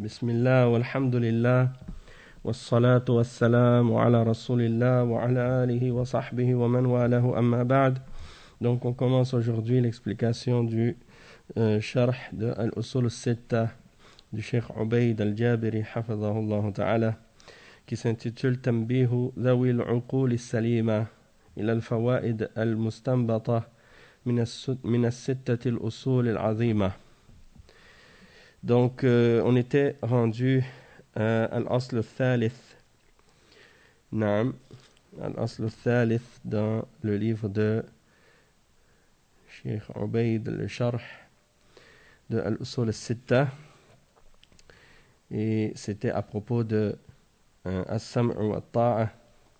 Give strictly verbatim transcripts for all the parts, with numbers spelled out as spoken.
بسم الله والحمد لله والصلاة والسلام على رسول الله وعلى آله وصحبه ومن والاه أما بعد. Donc on commence aujourd'hui l'explication du euh, sharh de Al-Usul al-Sitta du Cheikh Ubayd al-Jabiri hafidhahullah ta'ala qui s'intitule Tanbihu ذوي العقول السليمة إلى الفوائد المستنبطة من الستة الأصول العظيمة. Donc, euh, on était rendu euh, à l'asl al-thalith. Naam, al-asl al-thalith dans le livre de Cheikh Ubayd, le sharh de Al-Usul al-Sitta. Et c'était à propos de euh, As-Sam'u wa Ta'a.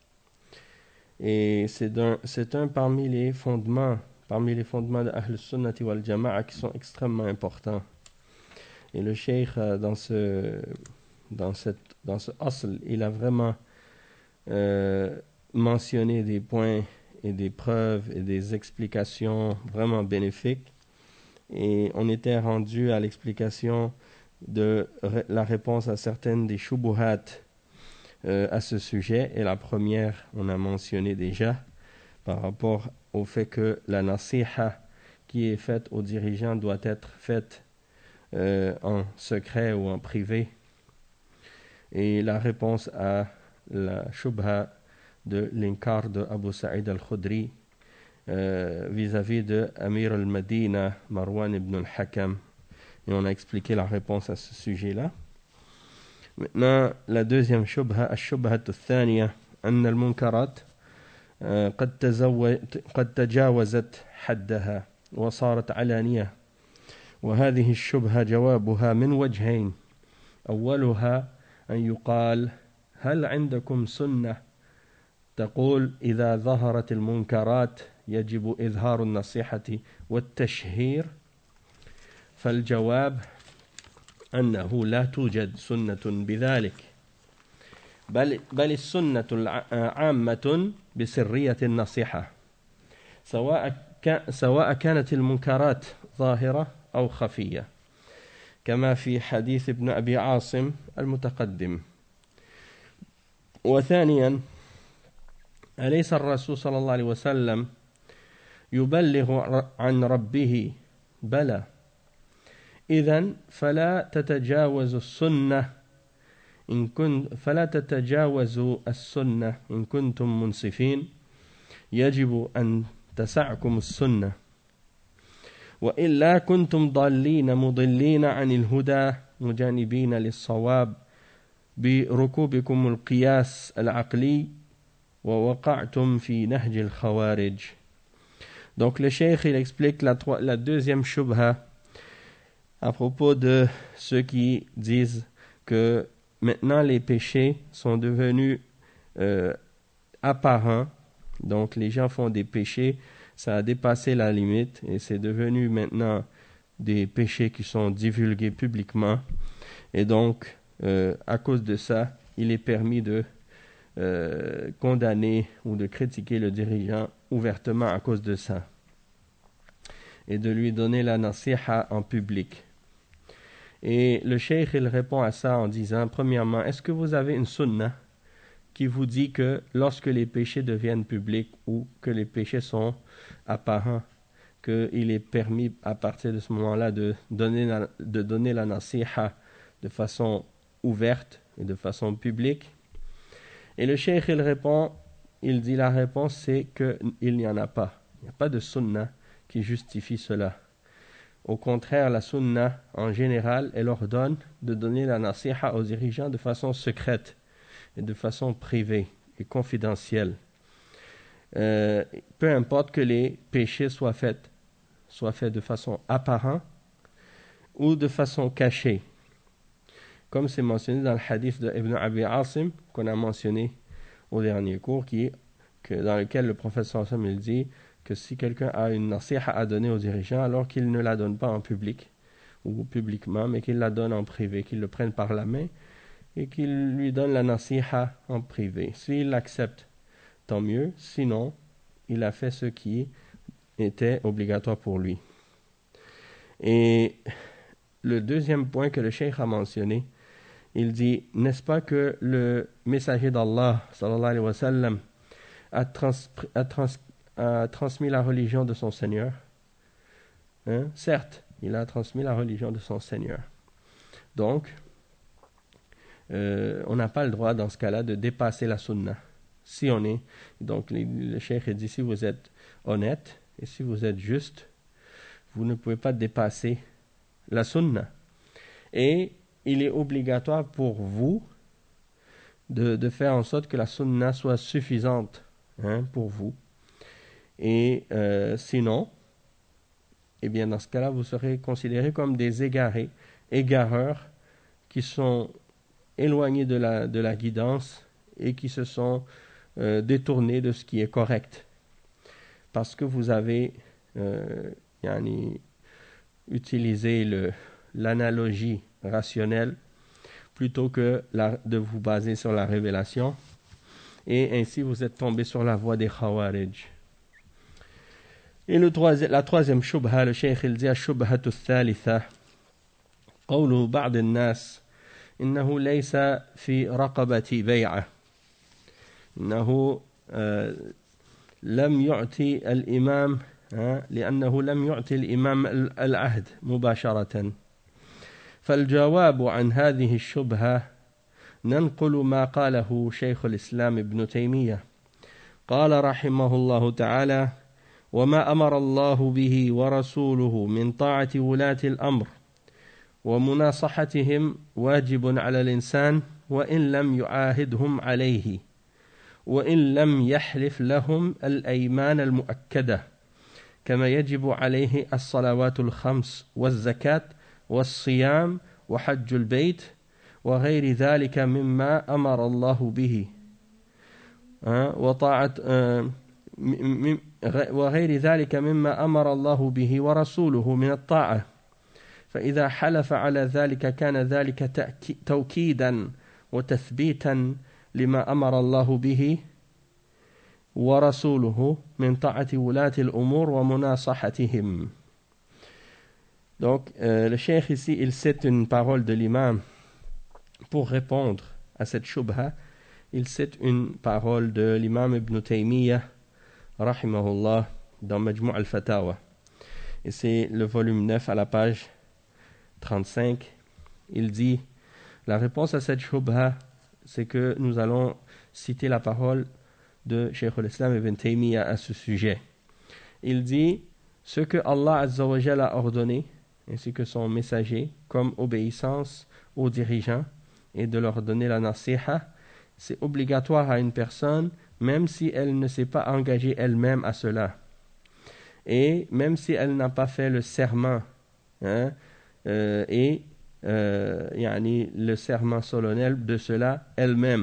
Et c'est un, c'est un parmi les fondements, parmi les fondements de Ahl al-Sunnati wal Jama'a qui sont extrêmement importants. Et le cheikh, dans ce, dans cette, dans ce asl, il a vraiment euh, mentionné des points et des preuves et des explications vraiment bénéfiques. Et on était rendu à l'explication de la réponse à certaines des shubuhat euh, à ce sujet. Et la première, on a mentionné déjà, par rapport au fait que la nasiha qui est faite aux dirigeants doit être faite Euh, en secret ou en privé. Et la réponse à la shubha de l'inkar de Abu Sa'id al-Khudri euh, vis-à-vis de Amir al-Madina Marwan ibn al-Hakam. Et on a expliqué la réponse à ce sujet-là. Maintenant, la deuxième shubha, al-shubha al-thaniya, أن المنكرات قد قد تجاوزت حدها وصارت علانية. وهذه الشبهة جوابها من وجهين. أولها أن يقال هل عندكم سنة تقول إذا ظهرت المنكرات يجب إظهار النصيحة والتشهير؟ فالجواب أنه لا توجد سنة بذلك، بل, بل السنة عامة بسرية النصيحة سواء سواء كانت المنكرات ظاهرة أو خفية، كما في حديث ابن أبي عاصم المتقدم. وثانيا، أليس الرسول صلى الله عليه وسلم يبلغ عن ربه؟ بلى، إذن فلا تتجاوز السنة إن كنت فلا تتجاوزوا السنة إن كنتم منصفين، يجب أن تسعكم السنة، وإلا كنتم ضالين مضلين عن الهدى مجانبين للصواب بركوبكم القياس العقلي ووقعتم في نهج الخوارج. Donc le cheikh il explique la, la deuxième shubha à propos de ceux qui disent que maintenant les péchés sont devenus euh, apparents. Donc les gens font des péchés, ça a dépassé la limite et c'est devenu maintenant des péchés qui sont divulgués publiquement. Et donc, euh, à cause de ça, il est permis de euh, condamner ou de critiquer le dirigeant ouvertement à cause de ça. Et de lui donner la nasiha en public. Et le cheikh, il répond à ça en disant, premièrement, est-ce que vous avez une sunnah qui vous dit que lorsque les péchés deviennent publics ou que les péchés sont apparents, qu'il est permis à partir de ce moment-là de donner la, de donner la nasiha de façon ouverte et de façon publique? Et le cheikh il répond, il dit la réponse c'est qu'il n'y en a pas. Il n'y a pas de sunnah qui justifie cela. Au contraire, la sunnah en général, elle ordonne de donner la nasiha aux dirigeants de façon secrète et de façon privée et confidentielle. Euh, peu importe que les péchés soient faits, soient faits de façon apparente ou de façon cachée. Comme c'est mentionné dans le hadith de Ibn Abi Asim, qu'on a mentionné au dernier cours, qui, que, dans lequel le prophète sallallahu alayhi wa sallam dit que si quelqu'un a une nasiha à donner aux dirigeants, alors qu'il ne la donne pas en public ou publiquement, mais qu'il la donne en privé, qu'il le prenne par la main et qu'il lui donne la nasiha en privé. S'il l'accepte, tant mieux. Sinon, il a fait ce qui était obligatoire pour lui. Et le deuxième point que le cheikh a mentionné, il dit, n'est-ce pas que le messager d'Allah, sallallahu alayhi wa sallam, a, trans, a, trans, a transmis la religion de son Seigneur. Hein? Certes, il a transmis la religion de son Seigneur. Donc, euh, on n'a pas le droit dans ce cas-là de dépasser la sunna. Si on est, donc le cheikh dit, si vous êtes honnête et si vous êtes juste, vous ne pouvez pas dépasser la sunna. Et il est obligatoire pour vous de, de faire en sorte que la sunna soit suffisante, hein, pour vous. Et euh, sinon, eh bien dans ce cas-là, vous serez considérés comme des égarés, égareurs, qui sont éloignés de la, de la guidance et qui se sont euh, détournés de ce qui est correct. Parce que vous avez euh, yani, utilisé le, l'analogie rationnelle plutôt que la, de vous baser sur la révélation, et ainsi vous êtes tombé sur la voie des Khawarij. Et le troisième, la troisième shubha, le cheikh il dit الشبهة الثالثة قول بعض الناس إنه ليس في رقبة بيعة إنه آه لم يعطي الإمام آه لأنه لم يعطي الإمام العهد مباشرة. فالجواب عن هذه الشبهة ننقل ما قاله شيخ الإسلام ابن تيمية قال رحمه الله تعالى: وما أمر الله به ورسوله من طاعة ولاة الأمر ومناصحتهم واجب على الإنسان وإن لم يعاهدهم عليه وإن لم يحلف لهم الأيمان المؤكدة، كما يجب عليه الصلوات الخمس والزكاة والصيام وحج البيت وغير ذلك مما أمر الله به وطاعة وغير ذلك مما أمر الله به ورسوله من الطاعة. فإذا حلف على ذلك كان ذلك توكيدا وتثبيتا لما أمر الله به ورسوله من طاعة ولاة الأمور ومناصحتهم. Donc, euh, le cheikh ici, il cite une parole de l'imam pour répondre à cette shubha. Il cite une parole de l'imam Ibn Taymiyyah, rahimahullah, dans Majmu' al-Fatawa. Et c'est le volume neuf à la page trente-cinq. Il dit, la réponse à cette shubha, c'est que nous allons citer la parole de Cheikh al-Islam Ibn Taymiyyah à ce sujet. Il dit, ce que Allah Azza wa Jalla a ordonné, ainsi que son messager, comme obéissance aux dirigeants et de leur donner la nasiha, c'est obligatoire à une personne, même si elle ne s'est pas engagée elle-même à cela. Et même si elle n'a pas fait le serment, hein, euh, et euh, yani, le serment solennel de cela elle-même.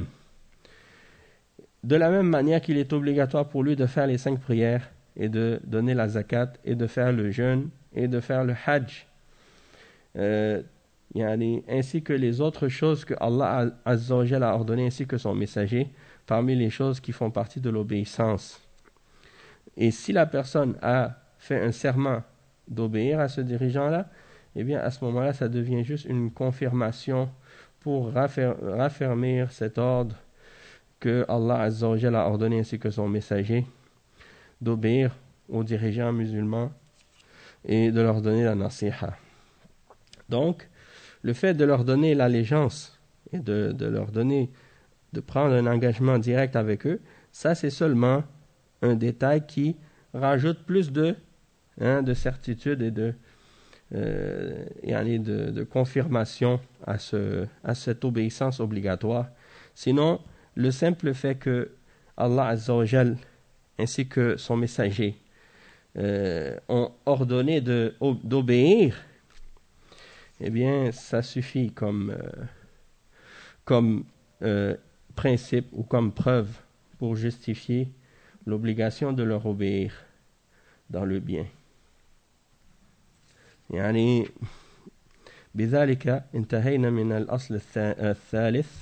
De la même manière qu'il est obligatoire pour lui de faire les cinq prières, et de donner la zakat, et de faire le jeûne, et de faire le hajj, Euh, yani, ainsi que les autres choses que Allah Azza wa Jalla a ordonnées, ainsi que son messager, parmi les choses qui font partie de l'obéissance. Et si la personne a fait un serment d'obéir à ce dirigeant-là, eh bien à ce moment-là, ça devient juste une confirmation pour raffer- raffermir cet ordre que Allah Azza wa Jalla a ordonné, ainsi que son messager, d'obéir aux dirigeants musulmans et de leur donner la nasiha. Donc, le fait de leur donner l'allégeance et de, de leur donner, de prendre un engagement direct avec eux, ça c'est seulement un détail qui rajoute plus de, hein, de certitude et de, euh, et de, de confirmation à, ce, à cette obéissance obligatoire. Sinon, le simple fait que Allah Azza wa Jal ainsi que son messager euh, ont ordonné de, d'obéir, eh bien, ça suffit comme, euh, comme euh, principe ou comme preuve pour justifier l'obligation de leur obéir dans le bien. يعني بذلك انتهينا من الأصل الثالث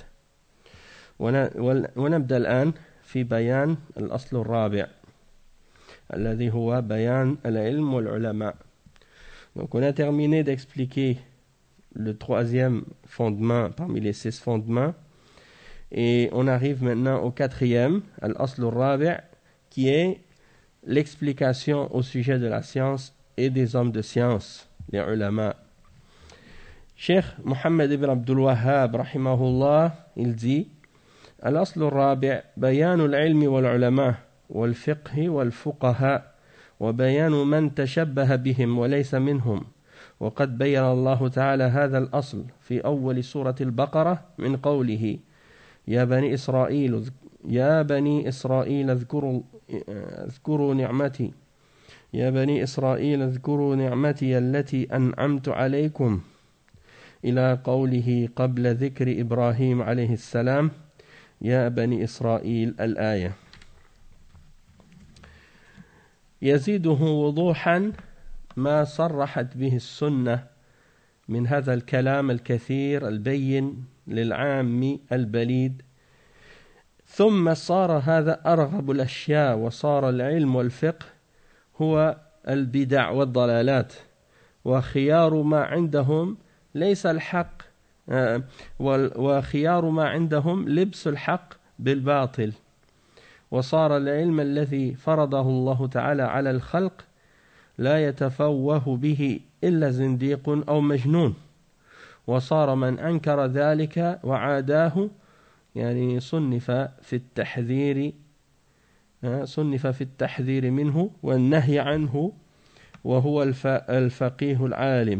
ونبدأ الآن في بيان الأصل الرابع الذي هو بيان العلم والعلماء. Donc on a terminé d'expliquer le troisième fondement parmi les six fondements. Et on arrive maintenant au quatrième, al-asl al-rabi', qui est l'explication au sujet de la science et des hommes de science, les ulama. Cheikh Mohammed ibn Abdul Wahhab, rahimahullah, il dit al-asl al-rabi' bayan al-ilm wal-ulama wal-fiqh wal-fuqaha wa bayan man tashabbaha bihim wa laysa minhum. وقد بين الله تعالى هذا الأصل في أول سورة البقرة من قوله يا بني إسرائيل يا بني إسرائيل اذكروا اذكروا نعمتي يا بني إسرائيل اذكروا نعمتي التي أنعمت عليكم إلى قوله قبل ذكر إبراهيم عليه السلام يا بني إسرائيل الآية. يزيده وضوحا ما صرحت به السنة من هذا الكلام الكثير البين للعام البليد. ثم صار هذا أرغب الأشياء وصار العلم والفقه هو البدع والضلالات وخيار ما عندهم ليس الحق وخيار ما عندهم لبس الحق بالباطل. وصار العلم الذي فرضه الله تعالى على الخلق لا يتفوه به إلا زنديق أو مجنون. وصار من أنكر ذلك وعاداه يعني صنف في التحذير صنف في التحذير منه والنهي عنه وهو الفقيه العالم.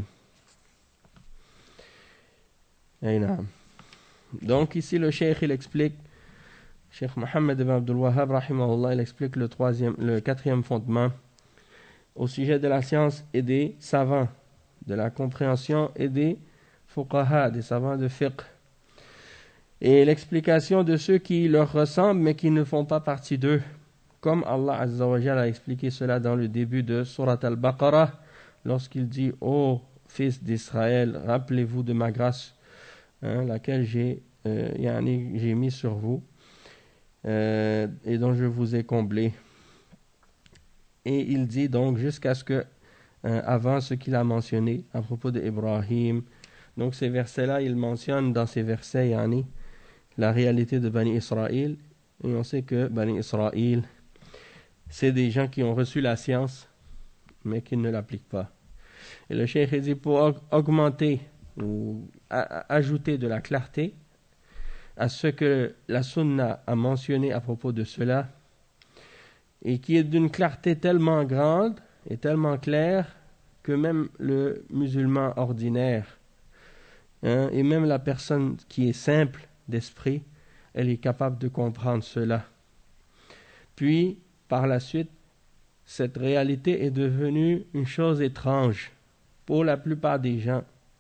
أي نعم. Donc ici le cheikh il explique, Cheikh Mohammed ibn Abdul Wahhab rahimahullah, il explique le troisième, le quatrième fondement au sujet de la science et des savants, de la compréhension et des fuqaha, des savants de fiqh. Et l'explication de ceux qui leur ressemblent mais qui ne font pas partie d'eux, comme Allah Azza wa Jalla a expliqué cela dans le début de Surat Al-Baqarah, lorsqu'il dit « Ô fils d'Israël, rappelez-vous de ma grâce, hein, laquelle j'ai, euh, yani, j'ai mis sur vous, euh, et dont je vous ai comblé. » Et il dit donc jusqu'à ce que, euh, avant ce qu'il a mentionné à propos d'Ibrahim, donc ces versets-là, il mentionne dans ces versets, yani, la réalité de Bani Israël. Et on sait que Bani Israël, c'est des gens qui ont reçu la science, mais qui ne l'appliquent pas. Et le cheikh dit pour augmenter ou ajouter de la clarté à ce que la sunna a mentionné à propos de cela, et qui est d'une clarté tellement grande et tellement claire que même le musulman ordinaire, hein, et même la personne qui est simple d'esprit, elle est capable de comprendre cela. Puis, par la suite, cette réalité est devenue une chose étrange pour la plupart des gens.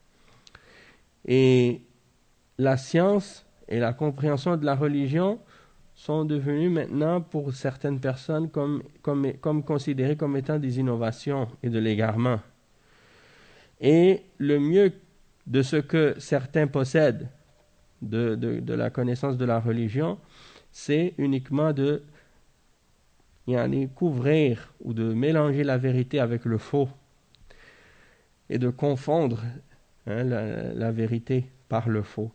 Et la science et la compréhension de la religion sont devenues maintenant pour certaines personnes comme, comme, comme considérées comme étant des innovations et de l'égarement. Et le mieux de ce que certains possèdent de, de, de la connaissance de la religion, c'est uniquement de yani, couvrir ou de mélanger la vérité avec le faux et de confondre hein, la, la vérité par le faux.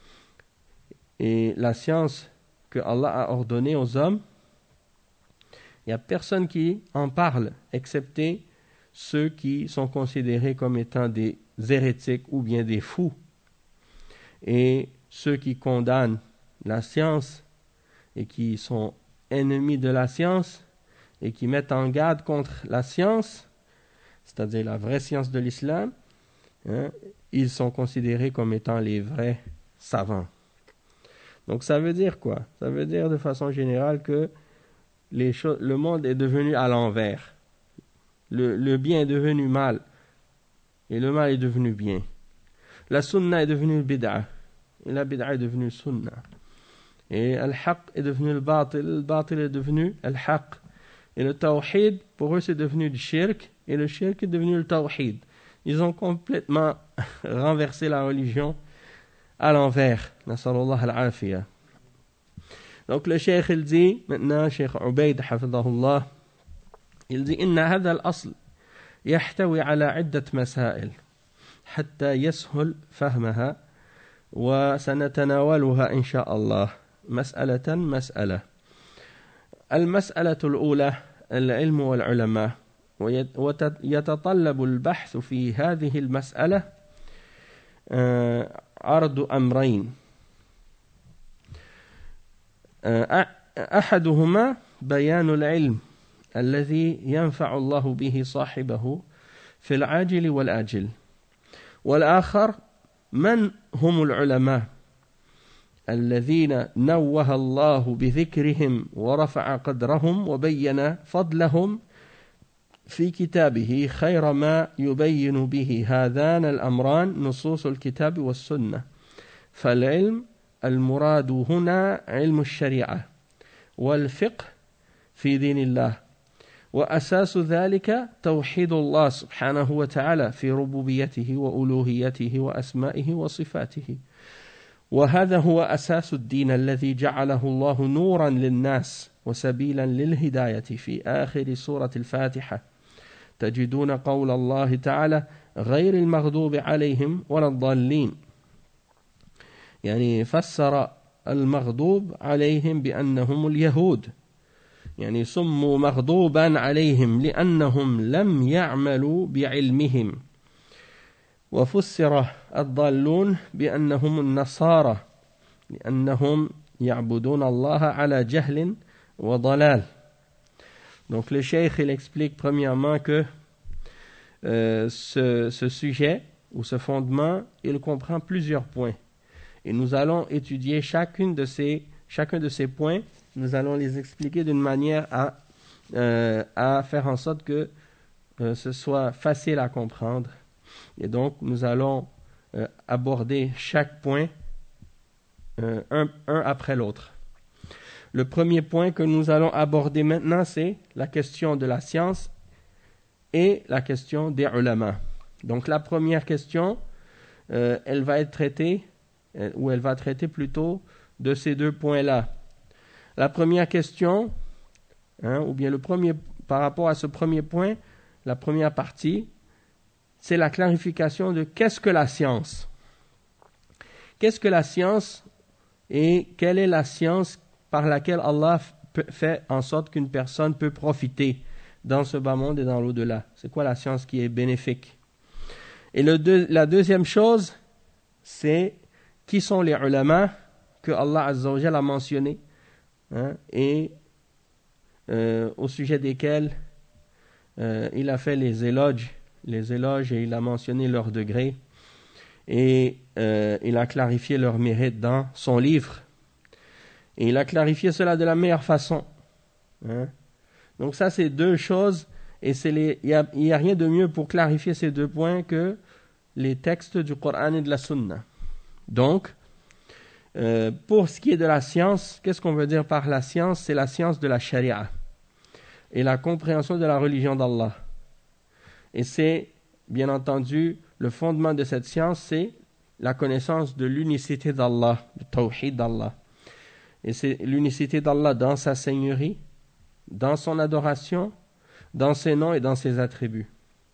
Et la science que Allah a ordonnée aux hommes, il n'y a personne qui en parle, excepté ceux qui sont considérés comme étant des hérétiques ou bien des fous. Et ceux qui condamnent la science et qui sont ennemis de la science et qui mettent en garde contre la science, c'est-à-dire la vraie science de l'islam, hein, ils sont considérés comme étant les vrais savants. Donc ça veut dire quoi? Ça veut dire de façon générale que les choses, le monde est devenu à l'envers. Le, le bien est devenu mal et le mal est devenu bien. La sunna est devenue bid'a et la bid'a est devenue sunna. Et al-haq est devenu le batil, le batil est devenu al-haq. Et le tawhid, pour eux, c'est devenu le shirk et le shirk est devenu le tawhid. Ils ont complètement renversé la religion à l'envers. Nasallallahu al-afiyah. Donc le cheikh il dit, maintenant, cheikh Ubayd hafidahullah, il dit, Inna hadha al-asl yahtawi ala iddat masail. حتى يسهل فهمها وسنتناولها إن شاء الله مسألة مسألة. المسألة الأولى العلم والعلماء، ويتطلب البحث في هذه المسألة عرض أمرين، أحدهما بيان العلم الذي ينفع الله به صاحبه في العاجل والآجل، والآخر من هم العلماء الذين نوه الله بذكرهم ورفع قدرهم وبين فضلهم في كتابه خير ما يبين به هذان الأمران نصوص الكتاب والسنة. فالعلم المراد هنا علم الشريعة والفقه في دين الله، وأساس ذلك توحيد الله سبحانه وتعالى في ربوبيته وألوهيته وأسمائه وصفاته، وهذا هو أساس الدين الذي جعله الله نورا للناس وسبيلا للهداية. في آخر سورة الفاتحة تجدون قول الله تعالى غير المغضوب عليهم ولا الضالين، يعني فسر المغضوب عليهم بأنهم اليهود، يعني سموا مغضوبا عليهم لأنهم لم يعملوا بعلمهم، وفسر الضالون بأنهم النصارى لأنهم يعبدون الله على جهل وضلال. Donc le cheikh il explique premièrement que euh, ce, ce sujet ou ce fondement il comprend plusieurs points, et nous allons étudier chacune de ces, chacun de ces points, nous allons les expliquer d'une manière à, euh, à faire en sorte que euh, ce soit facile à comprendre. Et donc, nous allons euh, aborder chaque point euh, un, un après l'autre. Le premier point que nous allons aborder maintenant, c'est la question de la science et la question des ulama. Donc, la première question, euh, elle va être traitée, euh, ou elle va traiter plutôt de ces deux points-là. La première question, hein, ou bien le premier, par rapport à ce premier point, la première partie, c'est la clarification de qu'est-ce que la science. Qu'est-ce que la science et quelle est la science par laquelle Allah fait en sorte qu'une personne peut profiter dans ce bas monde et dans l'au-delà. C'est quoi la science qui est bénéfique? Et le deux, la deuxième chose, c'est qui sont les ulama que Allah Azza wa Jalla a mentionné, hein, et euh, au sujet desquels euh, il a fait les éloges, les éloges et il a mentionné leur degré, et euh, il a clarifié leur mérite dans son livre. Et il a clarifié cela de la meilleure façon. Hein? Donc ça, c'est deux choses, et il n'y a, y a rien de mieux pour clarifier ces deux points que les textes du Coran et de la Sunna. Donc, euh, pour ce qui est de la science, qu'est-ce qu'on veut dire par la science? C'est la science de la charia et la compréhension de la religion d'Allah. Et c'est, bien entendu, le fondement de cette science, c'est la connaissance de l'unicité d'Allah, du tawhid d'Allah. Et c'est l'unicité d'Allah dans sa seigneurie, dans son adoration, dans ses noms et dans ses attributs.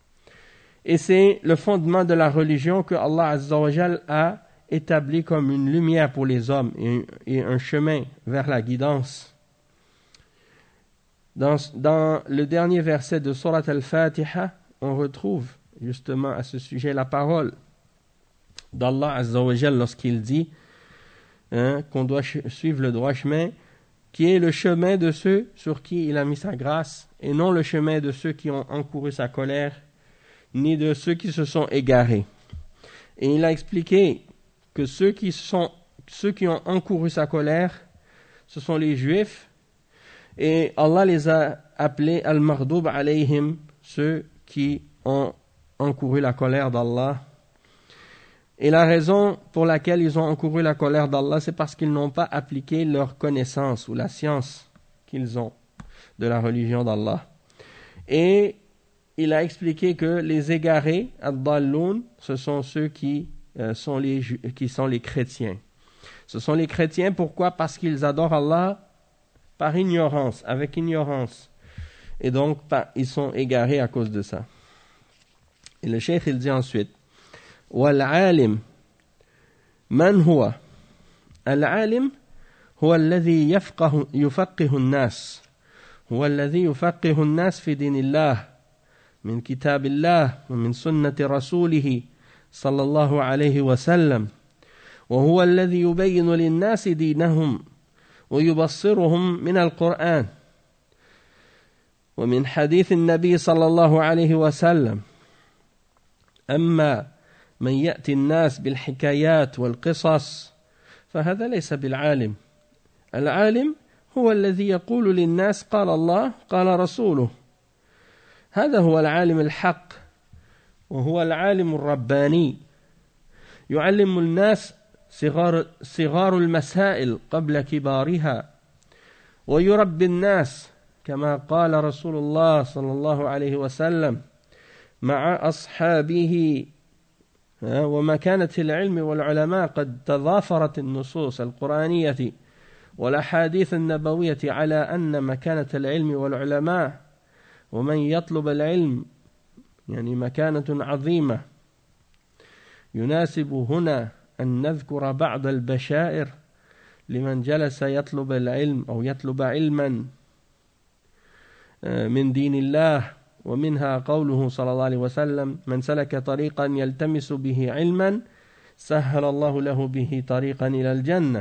Et c'est le fondement de la religion que Allah Azza wa Jal a établi comme une lumière pour les hommes et, et un chemin vers la guidance. Dans, dans le dernier verset de Surat Al-Fatiha, on retrouve justement à ce sujet la parole d'Allah Azza wa Jal lorsqu'il dit hein, qu'on doit ch- suivre le droit chemin, qui est le chemin de ceux sur qui il a mis sa grâce, et non le chemin de ceux qui ont encouru sa colère, ni de ceux qui se sont égarés. Et il a expliqué que ceux qui, sont, ceux qui ont encouru sa colère, ce sont les Juifs, et Allah les a appelés al-Maghdoub alayhim, ceux qui ont encouru la colère d'Allah. Et la raison pour laquelle ils ont encouru la colère d'Allah, c'est parce qu'ils n'ont pas appliqué leur connaissance ou la science qu'ils ont de la religion d'Allah. Et il a expliqué que les égarés, ad-dalloun, ce sont ceux qui, euh, sont les, qui sont les chrétiens. Ce sont les chrétiens, pourquoi? Parce qu'ils adorent Allah par ignorance, avec ignorance. Et donc, par, ils sont égarés à cause de ça. Et le cheikh, il dit ensuite, والعالم من هو؟ العالم هو الذي يفقه يفقه الناس، هو الذي يفقه الناس في دين الله من كتاب الله ومن سنة رسوله صلى الله عليه وسلم، وهو الذي يبين للناس دينهم ويبصرهم من القرآن ومن حديث النبي صلى الله عليه وسلم. أما من يأتي الناس بالحكايات والقصص فهذا ليس بالعالم. العالم هو الذي يقول للناس قال الله قال رسوله، هذا هو العالم الحق، وهو العالم الرباني، يعلم الناس صغار, صغار المسائل قبل كبارها، ويربي الناس كما قال رسول الله صلى الله عليه وسلم مع أصحابه. ومكانة العلم والعلماء قد تضافرت النصوص القرآنية والأحاديث النبوية على أن مكانة العلم والعلماء ومن يطلب العلم يعني مكانة عظيمة. يناسب هنا أن نذكر بعض البشائر لمن جلس يطلب العلم أو يطلب علما من دين الله، ومنها قوله صلى الله عليه وسلم من سلك طريقا يلتمس به علما سهل الله له به طريقا إلى الجنة.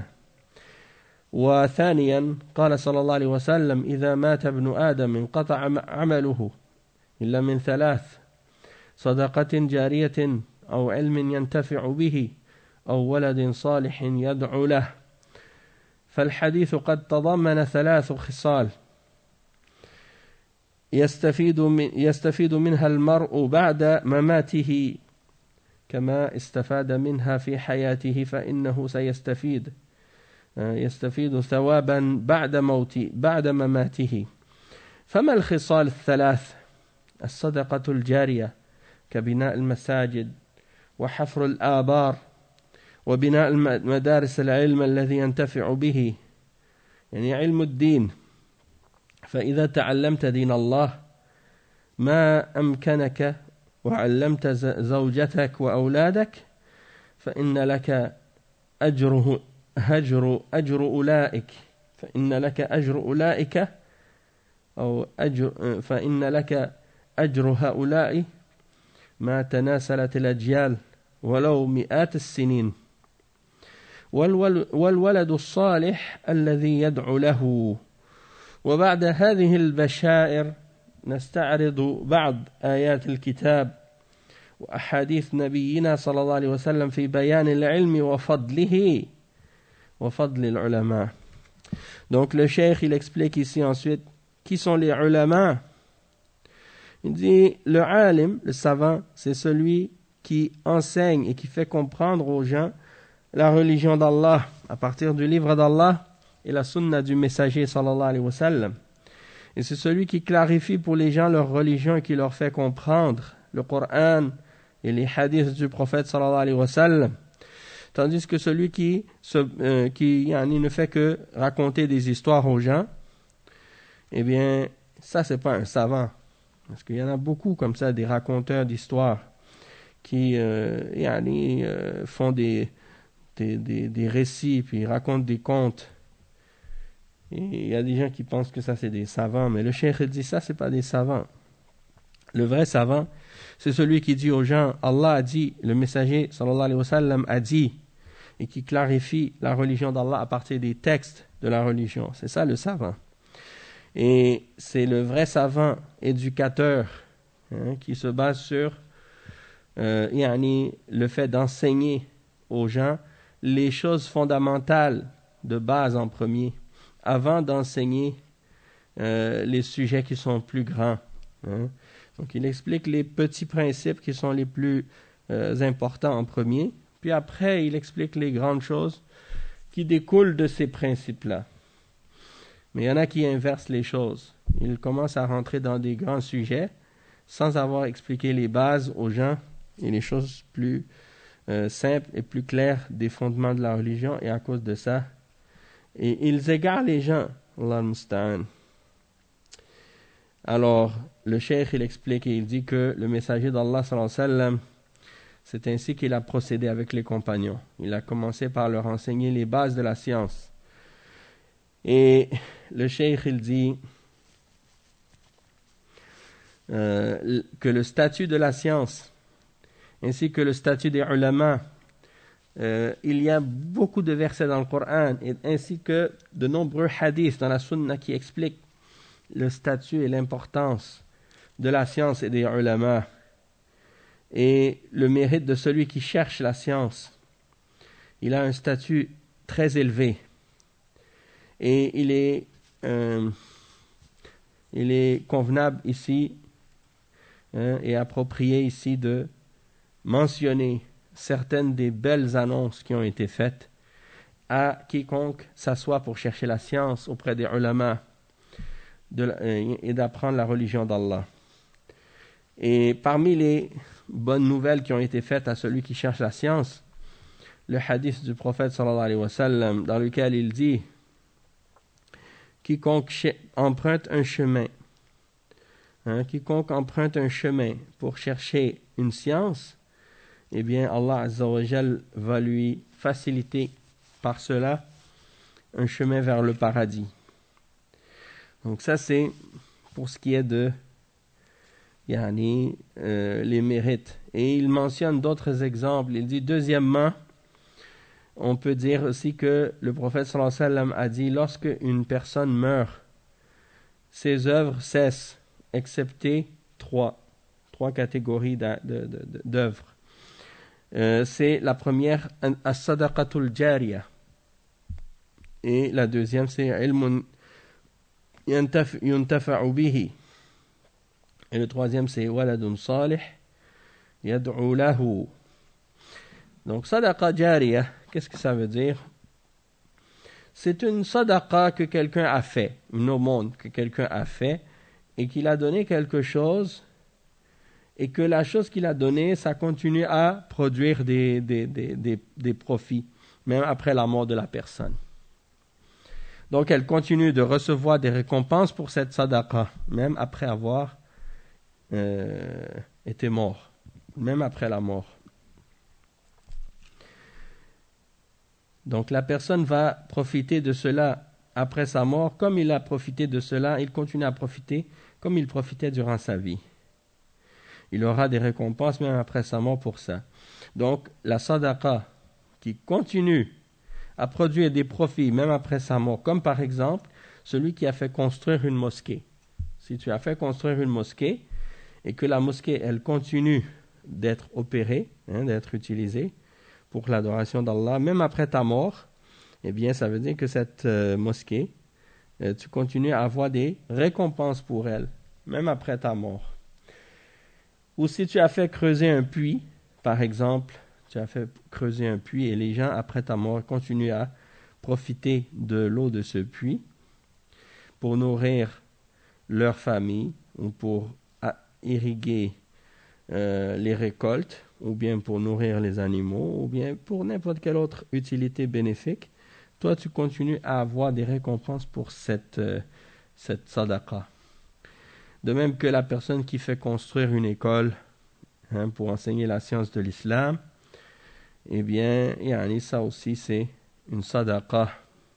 وثانيا قال صلى الله عليه وسلم إذا مات ابن آدم انقطع عمله إلا من ثلاث: صدقة جارية أو علم ينتفع به أو ولد صالح يدعو له. فالحديث قد تضمن ثلاث خصال يستفيد, من يستفيد منها المرء بعد مماته كما استفاد منها في حياته، فإنه سيستفيد يستفيد ثوابا بعد موته بعد مماته. فما الخصال الثلاث؟ الصدقة الجارية كبناء المساجد وحفر الآبار وبناء مدارس العلم الذي ينتفع به، يعني علم الدين. فإذا تعلمت دين الله ما أمكنك وعلمت زوجتك وأولادك فإن لك أجره أجر أجر أولئك فإن لك أجر أولئك أو أجر فإن لك أجر هؤلاء ما تناسلت الأجيال ولو مئات السنين. والولد الصالح الذي يدعو له. وبعد هذه البشائر نستعرض بعض آيات الكتاب وأحاديث نبينا صلى الله عليه وسلم في بيان العلم وفضله وفضل العلماء. Donc le cheikh il explique ici ensuite qui sont les ulama. Il dit le alim, le savant, c'est celui qui enseigne et qui fait comprendre aux gens la religion d'Allah à partir du livre d'Allah et la sunna du messager sallallahu alayhi wa sallam. Et c'est celui qui clarifie pour les gens leur religion et qui leur fait comprendre le Coran et les hadiths du prophète sallallahu alayhi wa sallam. Tandis que celui qui, se, euh, qui yani, ne fait que raconter des histoires aux gens, eh bien, ça, c'est pas un savant. Parce qu'il y en a beaucoup comme ça, des raconteurs d'histoires qui euh, yani, euh, font des, des, des, des récits, puis racontent des contes. Et il y a des gens qui pensent que ça, c'est des savants, mais le cheikh dit ça, c'est pas des savants. Le vrai savant, c'est celui qui dit aux gens, Allah a dit, le messager, sallallahu alayhi wa sallam, a dit, et qui clarifie la religion d'Allah à partir des textes de la religion. C'est ça le savant. Et c'est le vrai savant éducateur hein, qui se base sur euh, yani, le fait d'enseigner aux gens les choses fondamentales de base en premier, avant d'enseigner euh, les sujets qui sont plus grands. Hein. Donc il explique les petits principes qui sont les plus euh, importants en premier, puis après il explique les grandes choses qui découlent de ces principes-là. Mais il y en a qui inversent les choses. Ils commencent à rentrer dans des grands sujets sans avoir expliqué les bases aux gens et les choses plus euh, simples et plus claires des fondements de la religion, et à cause de ça, et ils égarent les gens. Allah al-Musta'an. Alors, le cheikh il explique et il dit que le messager d'Allah sallallahu alayhi wa sallam, C'est ainsi qu'il a procédé avec les compagnons. Il a commencé par leur enseigner les bases de la science. Et le cheikh, il dit euh, que le statut de la science, ainsi que le statut des ulama, euh, il y a beaucoup de versets dans le Coran, et, ainsi que de nombreux hadiths dans la sunna qui expliquent le statut et l'importance de la science et des ulama, et le mérite de celui qui cherche la science. Il a un statut très élevé, et il est, euh, il est convenable ici hein, et approprié ici de mentionner certaines des belles annonces qui ont été faites à quiconque s'assoit pour chercher la science auprès des ulama de, et d'apprendre la religion d'Allah. Et parmi les bonnes nouvelles qui ont été faites à celui qui cherche la science, le hadith du prophète sallallahu alayhi wa sallam, dans lequel il dit: quiconque emprunte un chemin, hein, quiconque emprunte un chemin pour chercher une science, eh bien Allah Azza wa Jal va lui faciliter par cela un chemin vers le paradis. Donc ça c'est pour ce qui est de yani, euh, les mérites. Et il mentionne d'autres exemples. Il dit deuxièmement, on peut dire aussi que le prophète sallallahu alayhi wa sallam a dit: lorsque une personne meurt, ses œuvres cessent, excepté trois, trois catégories d'a- de, de, de, d'œuvres. Euh, c'est la première, as-sadaqatul jariya, et la deuxième c'est ilmun yuntafa'u bihi, et le troisième c'est waladun salih yad'u lahu. Donc sadaqa jariya, qu'est-ce que ça veut dire? C'est une sadaqa que quelqu'un a fait, une aumône que quelqu'un a fait, et qu'il a donné quelque chose, et que la chose qu'il a donnée, ça continue à produire des, des, des, des, des profits, même après la mort de la personne. Donc elle continue de recevoir des récompenses pour cette sadaqa, même après avoir euh, été mort, même après la mort. Donc la personne va profiter de cela après sa mort, comme il a profité de cela, il continue à profiter comme il profitait durant sa vie. Il aura des récompenses même après sa mort pour ça. Donc la sadaqa qui continue à produire des profits même après sa mort, comme par exemple celui qui a fait construire une mosquée. Si tu as fait construire une mosquée et que la mosquée elle continue d'être opérée, hein, d'être utilisée pour l'adoration d'Allah, même après ta mort, eh bien ça veut dire que cette euh, mosquée, euh, tu continues à avoir des récompenses pour elle, même après ta mort. Ou si tu as fait creuser un puits, par exemple, tu as fait creuser un puits et les gens, après ta mort, continuent à profiter de l'eau de ce puits pour nourrir leur famille ou pour irriguer euh, les récoltes ou bien pour nourrir les animaux ou bien pour n'importe quelle autre utilité bénéfique, toi tu continues à avoir des récompenses pour cette, euh, cette sadaqa. De même que la personne qui fait construire une école hein, pour enseigner la science de l'islam, eh bien, yani, ça aussi c'est une sadaqa.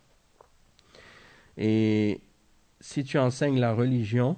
Et si tu enseignes la religion,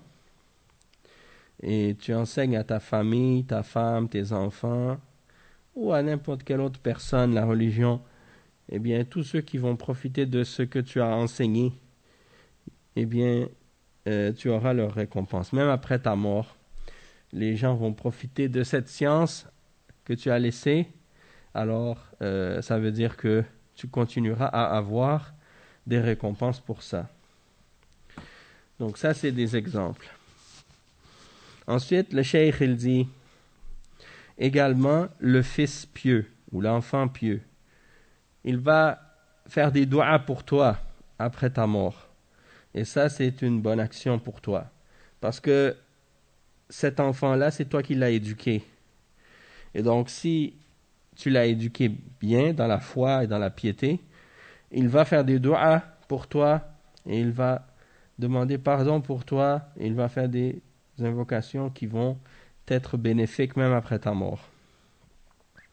et tu enseignes à ta famille, ta femme, tes enfants, ou à n'importe quelle autre personne la religion, eh bien, tous ceux qui vont profiter de ce que tu as enseigné, eh bien, euh, tu auras leur récompense. Même après ta mort, les gens vont profiter de cette science que tu as laissée. Alors, euh, ça veut dire que tu continueras à avoir des récompenses pour ça. Donc ça, c'est des exemples. Ensuite, le cheikh, il dit également le fils pieux ou l'enfant pieux. Il va faire des doigts pour toi après ta mort. Et ça, c'est une bonne action pour toi. Parce que cet enfant-là, c'est toi qui l'as éduqué. Et donc, si tu l'as éduqué bien dans la foi et dans la piété, il va faire des doigts pour toi et il va demander pardon pour toi et il va faire des invocations qui vont être bénéfiques même après ta mort.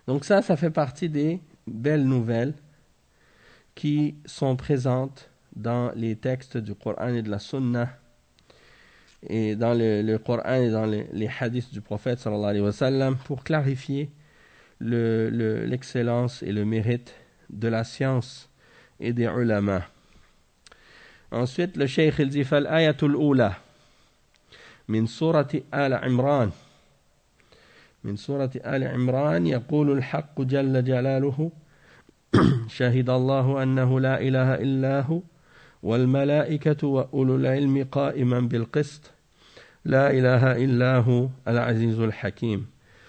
Donc ça, ça fait partie des belles nouvelles qui sont présentes dans les textes du Coran et de la Sunna, et dans le, le Coran et dans les, les hadiths du prophète sallallahu alayhi wa sallam, pour clarifier le, le, l'excellence et le mérite de la science et des ulama. Ensuite, le cheikh il dit فالآية الأولى من سورة آل عمران من سورة آل عمران يقول الحق جل جلاله شهد الله أنه لا إله إلا هو والملائكة وأولو العلم قائما بالقسط لا إله إلا هو العزيز الحكيم.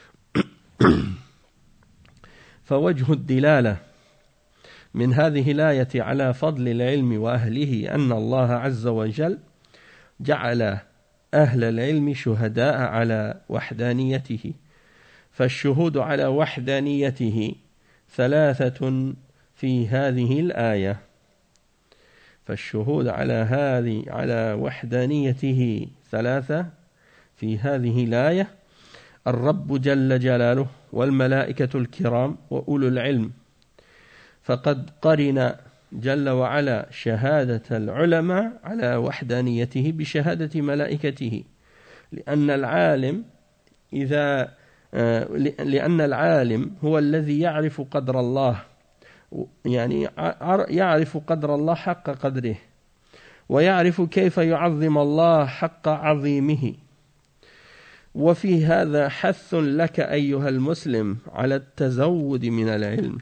فوجه الدلالة من هذه الآية على فضل العلم وأهله أن الله عز وجل جعل أهل العلم شهداء على وحدانيته، فالشهود على وحدانيته ثلاثة في هذه الآية. فالشهود على هذه على وحدانيته ثلاثة في هذه الآية: الرب جل جلاله والملائكة الكرام وأولو العلم. فقد قرن جل وعلا شهادة العلماء على وحدانيته بشهادة ملائكته، لأن العالم إذا لأن العالم هو الذي يعرف قدر الله، يعني يعرف قدر الله حق قدره، ويعرف كيف يعظم الله حق عظيمه. وفي هذا حث لك أيها المسلم على التزود من العلم،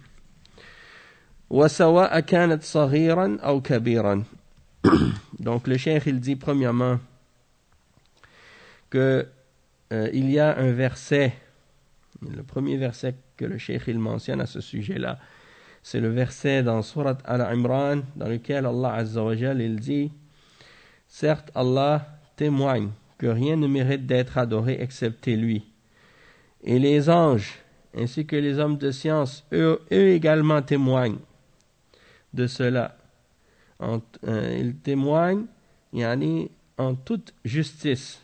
وسواء كانت صغيرا أو كبيرا. Donc le cheikh il dit premièrement que euh, il y a un verset, le premier verset que le cheikh il mentionne à ce sujet-là, c'est le verset dans Surat Al-Imran dans lequel Allah Azza wa Jal il dit: certes Allah témoigne que rien ne mérite d'être adoré excepté lui, et les anges ainsi que les hommes de science eux, eux également témoignent de cela. En, euh, ils témoignent yani, en toute justice.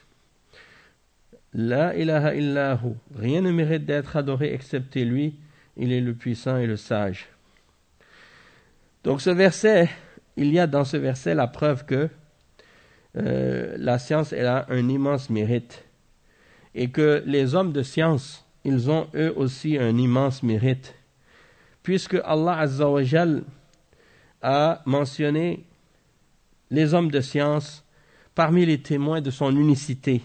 La ilaha illahu, rien ne mérite d'être adoré excepté lui, il est le puissant et le sage. Donc ce verset, il y a dans ce verset la preuve que euh, la science elle a un immense mérite, et que les hommes de science, ils ont eux aussi un immense mérite, puisque Allah Azza wa Jal a mentionné les hommes de science parmi les témoins de son unicité.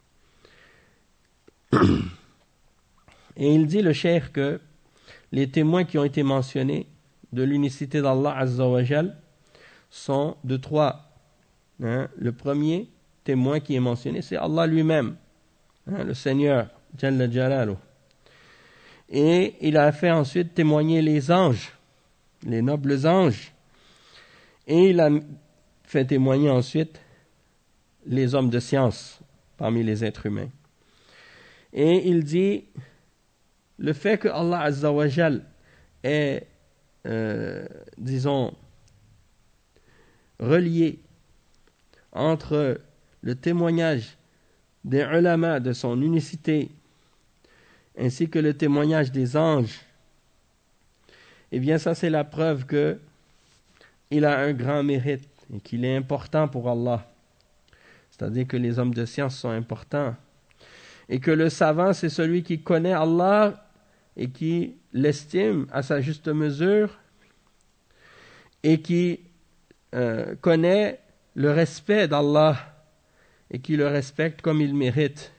Et il dit le cheikh que les témoins qui ont été mentionnés de l'unicité d'Allah Azza wa Jal sont de trois. Hein? Le premier témoin qui est mentionné, c'est Allah lui-même, hein, le Seigneur Jalla Jalaluh. Et il a fait ensuite témoigner les anges, les nobles anges. Et il a fait témoigner ensuite les hommes de science parmi les êtres humains. Et il dit, le fait que Allah Azza wa Jal est, euh, disons, relié entre le témoignage des ulama de son unicité ainsi que le témoignage des anges, eh bien ça c'est la preuve que il a un grand mérite et qu'il est important pour Allah. C'est-à-dire que les hommes de science sont importants. Et que le savant, c'est celui qui connaît Allah et qui l'estime à sa juste mesure et qui euh, connaît le respect d'Allah et qui le respecte comme il mérite.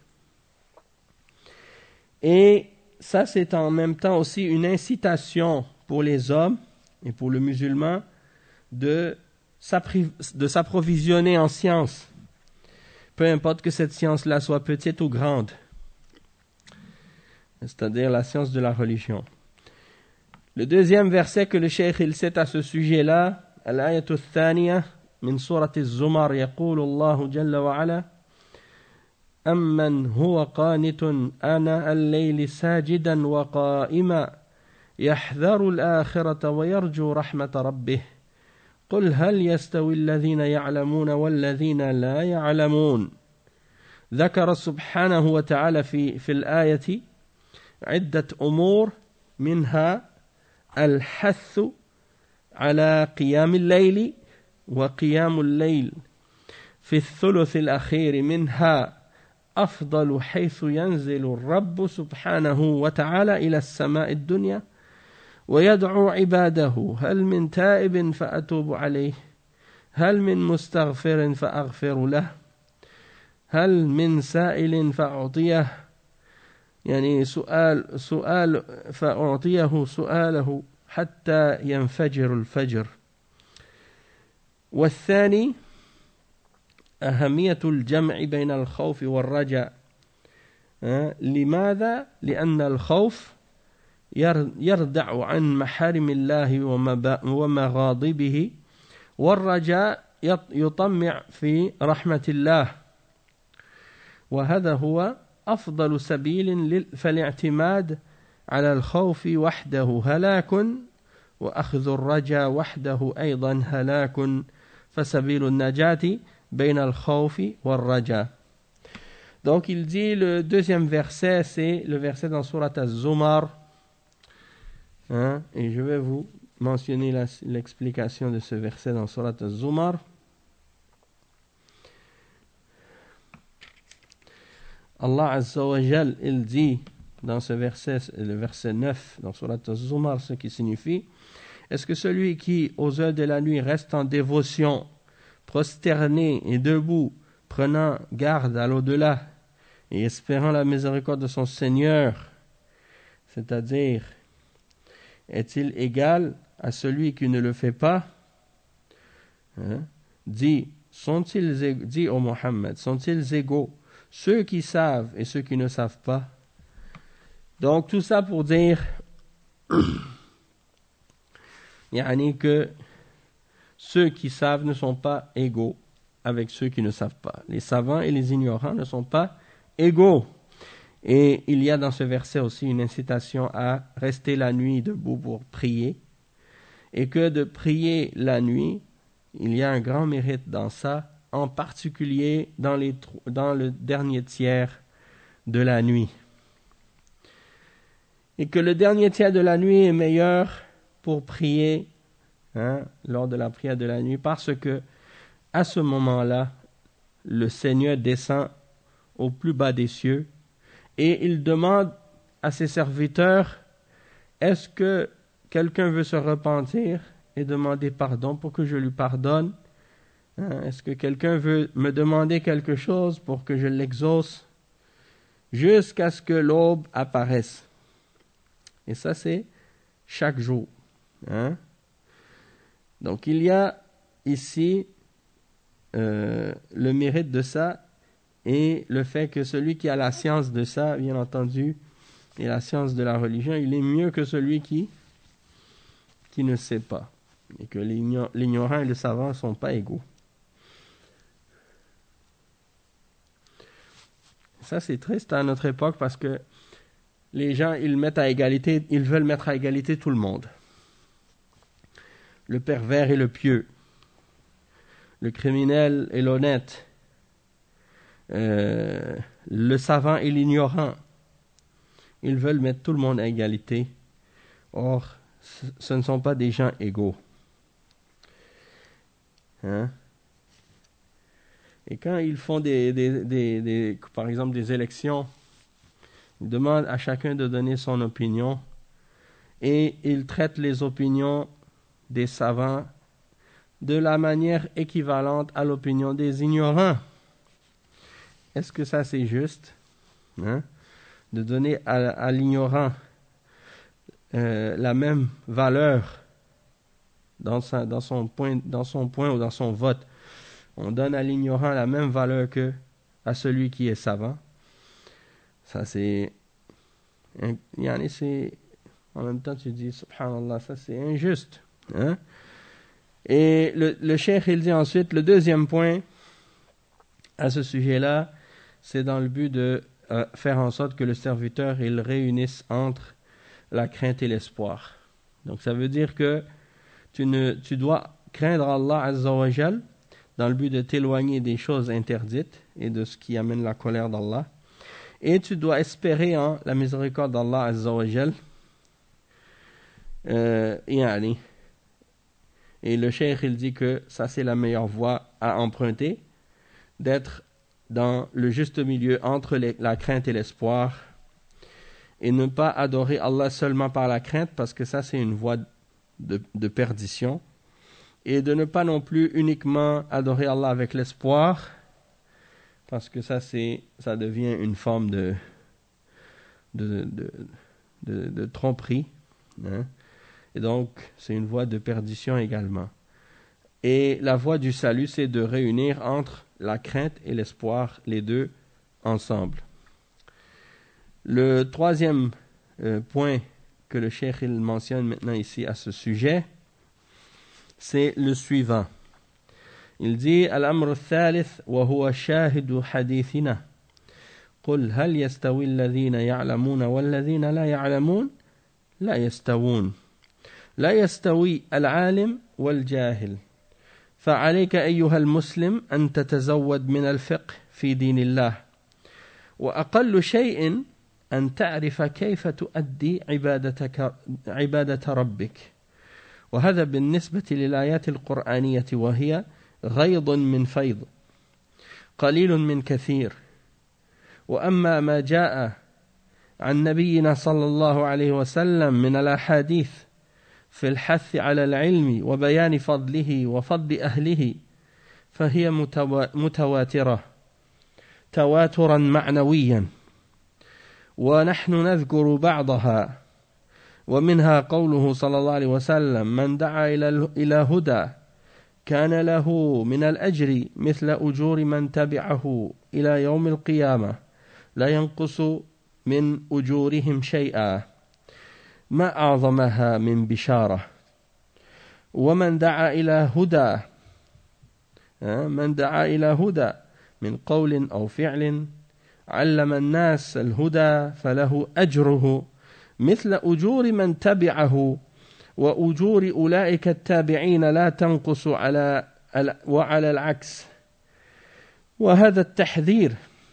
Et ça, c'est en même temps aussi une incitation pour les hommes et pour le musulman de s'approvisionner en science, peu importe que cette science-là soit petite ou grande, c'est-à-dire la science de la religion. Le deuxième verset que le cheikh il cite à ce sujet-là, al-ayatu al-thaniya min surat az-zumar, yaqulu Allah jalla wa ala: amman huwa qanitun ana al-layli sajidan wa qa'ima yahdharu al-akhirata wa yarju rahmata rabbih. قل هل يستوي الذين يعلمون والذين لا يعلمون. ذكر سبحانه وتعالى في في الآية عدة أمور منها الحث على قيام الليل وقيام الليل في الثلث الأخير منها أفضل حيث ينزل الرب سبحانه وتعالى إلى السماء الدنيا ويدعو عباده هل من تائب فأتوب عليه هل من مستغفر فأغفر له هل من سائل فأعطيه يعني سؤال سؤال فأعطيه سؤاله حتى ينفجر الفجر. والثاني أهمية الجمع بين الخوف والرجاء. لماذا؟ لأن الخوف يردع عن محارم الله ومغاضبه والرجاء يطمع في رحمة الله وهذا هو أفضل سبيل فالاعتماد على الخوف وحده هلاك وأخذ الرجاء وحده أيضا هلاك فسبيل النجاة بين الخوف والرجاء. Donc il dit le deuxième verset, c'est le verset dans Surat Az-Zumar, hein, et je vais vous mentionner la, l'explication de ce verset dans Surat Az-Zumar. Allah Azza wa Jal, il dit dans ce verset, le verset neuf dans Surat Az-Zumar, ce qui signifie: est-ce que celui qui, aux heures de la nuit, reste en dévotion, prosterné et debout, prenant garde à l'au-delà et espérant la miséricorde de son Seigneur, c'est-à-dire, est-il égal à celui qui ne le fait pas? Hein? Dit, sont-ils, dit au Mohammed, sont-ils égaux, ceux qui savent et ceux qui ne savent pas? Donc tout ça pour dire yani que ceux qui savent ne sont pas égaux avec ceux qui ne savent pas. Les savants et les ignorants ne sont pas égaux. Et il y a dans ce verset aussi une incitation à rester la nuit debout pour prier. Et que de prier la nuit, il y a un grand mérite dans ça, en particulier dans, les, dans le dernier tiers de la nuit. Et que le dernier tiers de la nuit est meilleur pour prier, hein, lors de la prière de la nuit, parce que à ce moment-là, le Seigneur descend au plus bas des cieux et il demande à ses serviteurs: est-ce que quelqu'un veut se repentir et demander pardon pour que je lui pardonne? Hein, est-ce que quelqu'un veut me demander quelque chose pour que je l'exauce? Jusqu'à ce que l'aube apparaisse. Et ça, c'est chaque jour. Hein? Donc, il y a ici euh, le mérite de ça et le fait que celui qui a la science de ça, bien entendu, et la science de la religion, il est mieux que celui qui, qui ne sait pas. Et que l'ignorant et le savant ne sont pas égaux. Ça, c'est triste à notre époque parce que les gens, ils mettent à égalité, ils veulent mettre à égalité tout le monde. Le pervers et le pieux, le criminel et l'honnête, euh, le savant et l'ignorant. Ils veulent mettre tout le monde à égalité. Or, ce ne sont pas des gens égaux. Hein? Et quand ils font des, des, des, des, par exemple des élections, ils demandent à chacun de donner son opinion et ils traitent les opinions des savants de la manière équivalente à l'opinion des ignorants. Est-ce que ça c'est juste, hein, de donner à, à l'ignorant euh, la même valeur dans, sa, dans, son point, dans son point ou dans son vote? On donne à l'ignorant la même valeur que à celui qui est savant. Ça c'est, yani c'est, en même temps tu dis subhanallah, ça c'est injuste, hein? Et le, le cheikh il dit ensuite, le deuxième point à ce sujet-là, c'est dans le but de euh, faire en sorte que le serviteur il réunisse entre la crainte et l'espoir. Donc ça veut dire que tu ne tu dois craindre Allah Azza wa Jal dans le but de t'éloigner des choses interdites et de ce qui amène la colère d'Allah. Et tu dois espérer en la miséricorde d'Allah Azza wa Jal euh, yani. Et le cheikh il dit que ça c'est la meilleure voie à emprunter, d'être dans le juste milieu entre les, la crainte et l'espoir, et ne pas adorer Allah seulement par la crainte, parce que ça c'est une voie de, de perdition, et de ne pas non plus uniquement adorer Allah avec l'espoir, parce que ça c'est ça devient une forme de de de, de, de tromperie, hein? Et donc c'est une voie de perdition également. Et la voie du salut, c'est de réunir entre la crainte et l'espoir, les deux ensemble. Le troisième euh, point que le cheikh il mentionne maintenant ici à ce sujet, c'est le suivant. Il dit Al-amr al-thalith wa huwa shahidu hadithina. قل هل يستوي الذين يعلمون والذين لا يعلمون لا يستوون لا يستوي العالم والجاهل فعليك أيها المسلم أن تتزود من الفقه في دين الله وأقل شيء أن تعرف كيف تؤدي عبادتك عبادة ربك وهذا بالنسبة للآيات القرآنية وهي غيض من فيض قليل من كثير وأما ما جاء عن نبينا صلى الله عليه وسلم من الأحاديث في الحث على العلم وبيان فضله وفضل أهله فهي متواترة تواترا معنويا ونحن نذكر بعضها ومنها قوله صلى الله عليه وسلم من دعا إلى هدى كان له من الأجر مثل أجور من تبعه إلى يوم القيامة لا ينقص من أجورهم شيئا ما أعظمها من بشارة ومن دعا إلى هدى من دعا إلى هدى من قول أو فعل علم الناس الهدى فله أجره مثل أجور من تبعه وأجور أولئك التابعين لا تنقص على وعلى العكس وهذا التحذير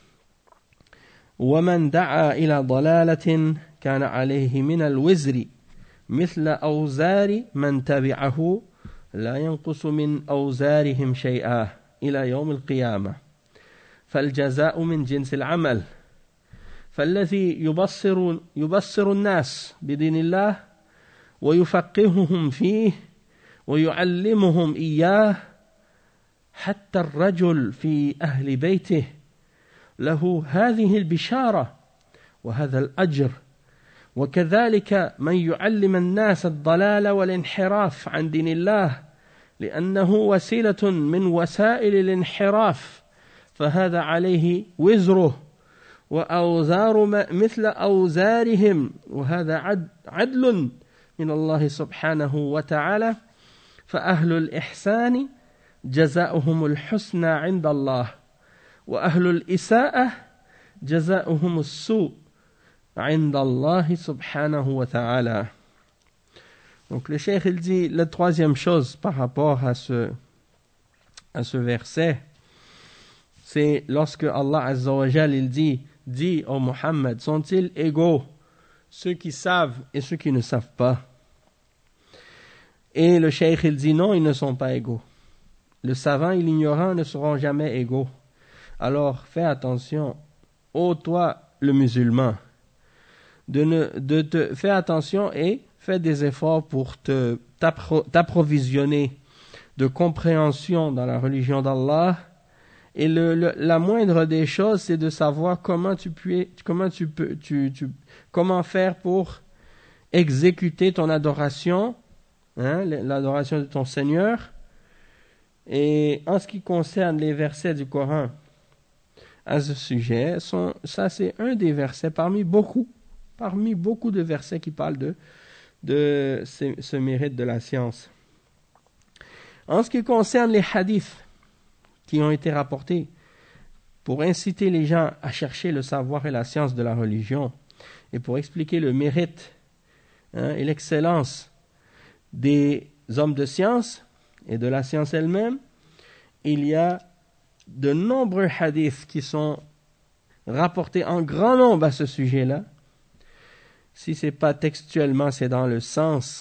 ومن دعا إلى ضلالة كان عليه من الوزر مثل أوزار من تبعه لا ينقص من أوزارهم شيئا إلى يوم القيامة فالجزاء من جنس العمل فالذي يبصر يبصر الناس بدين الله ويفقههم فيه ويعلمهم إياه حتى الرجل في أهل بيته له هذه البشارة وهذا الأجر وكذلك من يعلم الناس الضلال والانحراف عن دين الله لأنه وسيلة من وسائل الانحراف فهذا عليه وزره وأوزار مثل أوزارهم وهذا عدل من الله سبحانه وتعالى فأهل الإحسان جزاؤهم الحسنى عند الله وأهل الإساءة جزاؤهم السوء عند الله سبحانه وتعالى. Donc le cheikh il dit la troisième chose par rapport à ce à ce verset, c'est lorsque Allah Azza wa Jal il dit dit au Muhammad, sont-ils égaux ceux qui savent et ceux qui ne savent pas? Et le cheikh il dit non, ils ne sont pas égaux. Le savant et l'ignorant ne seront jamais égaux. Alors fais attention, ô toi le musulman, de ne de te fais attention et fais des efforts pour te t'appro, t'approvisionner de compréhension dans la religion d'Allah. Et le, le, la moindre des choses, c'est de savoir comment tu peux, comment tu peux, tu, tu, comment faire pour exécuter ton adoration, hein, l'adoration de ton Seigneur. Et en ce qui concerne les versets du Coran à ce sujet, sont, ça c'est un des versets parmi beaucoup, parmi beaucoup de versets qui parlent de, de ce, ce mérite de la science. En ce qui concerne les hadiths qui ont été rapportés pour inciter les gens à chercher le savoir et la science de la religion et pour expliquer le mérite, hein, et l'excellence des hommes de science et de la science elle-même, il y a de nombreux hadiths qui sont rapportés en grand nombre à ce sujet-là. Si ce n'est pas textuellement, c'est dans le sens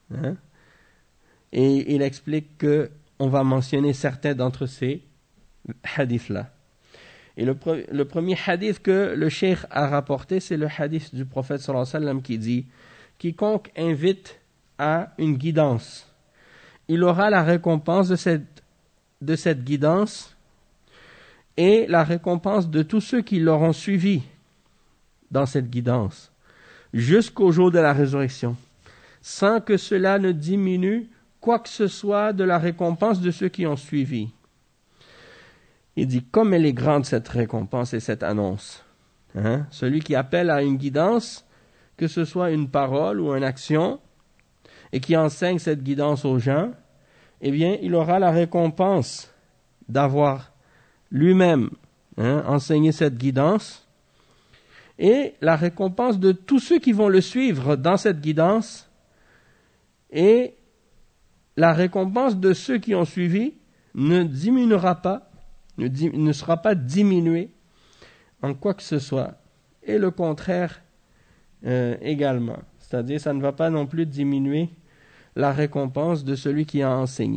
Hein? Et il explique que on va mentionner certains d'entre ces hadiths-là. Et le, pre- le premier hadith que le cheikh a rapporté, c'est le hadith du prophète sallallahu alayhi wa sallam qui dit « Quiconque invite à une guidance, il aura la récompense de cette, de cette guidance et la récompense de tous ceux qui l'auront suivi dans cette guidance jusqu'au jour de la résurrection, sans que cela ne diminue quoi que ce soit de la récompense de ceux qui ont suivi. » Il dit, comme elle est grande cette récompense et cette annonce. Hein? Celui qui appelle à une guidance, que ce soit une parole ou une action, et qui enseigne cette guidance aux gens, eh bien, il aura la récompense d'avoir lui-même hein, enseigné cette guidance, et la récompense de tous ceux qui vont le suivre dans cette guidance, et la récompense de ceux qui ont suivi ne diminuera pas, ne, di- ne sera pas diminuée en quoi que ce soit. Et le contraire euh, également. C'est-à-dire, ça ne va pas non plus diminuer la récompense de celui qui a enseigné.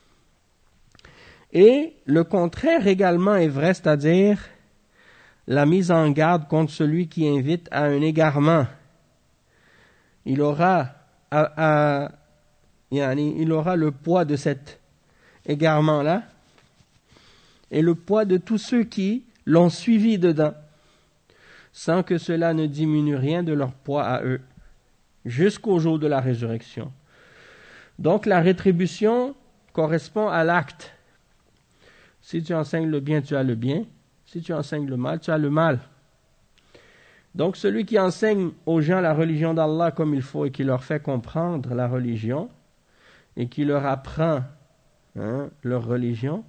Et le contraire également est vrai, c'est-à-dire la mise en garde contre celui qui invite à un égarement. Il aura, à, à, yani, il aura le poids de cet égarement-là et le poids de tous ceux qui l'ont suivi dedans, sans que cela ne diminue rien de leur poids à eux, jusqu'au jour de la résurrection. Donc la rétribution correspond à l'acte. Si tu enseignes le bien, tu as le bien. Si tu enseignes le mal, tu as le mal. Donc celui qui enseigne aux gens la religion d'Allah comme il faut et qui leur fait comprendre la religion et qui leur apprend hein, leur religion,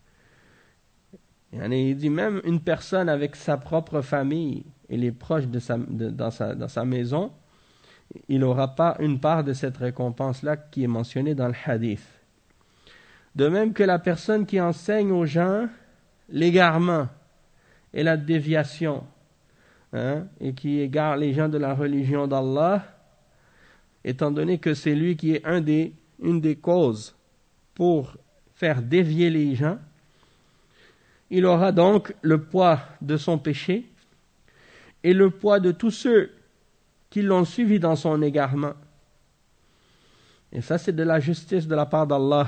il dit même une personne avec sa propre famille et les proches de sa, de, dans, sa, dans sa maison, il n'aura pas une part de cette récompense-là qui est mentionnée dans le hadith. De même que la personne qui enseigne aux gens l'égarement et la déviation, hein, et qui égare les gens de la religion d'Allah, étant donné que c'est lui qui est un des, une des causes pour faire dévier les gens, il aura donc le poids de son péché et le poids de tous ceux qui l'ont suivi dans son égarement. Et ça, c'est de la justice de la part d'Allah.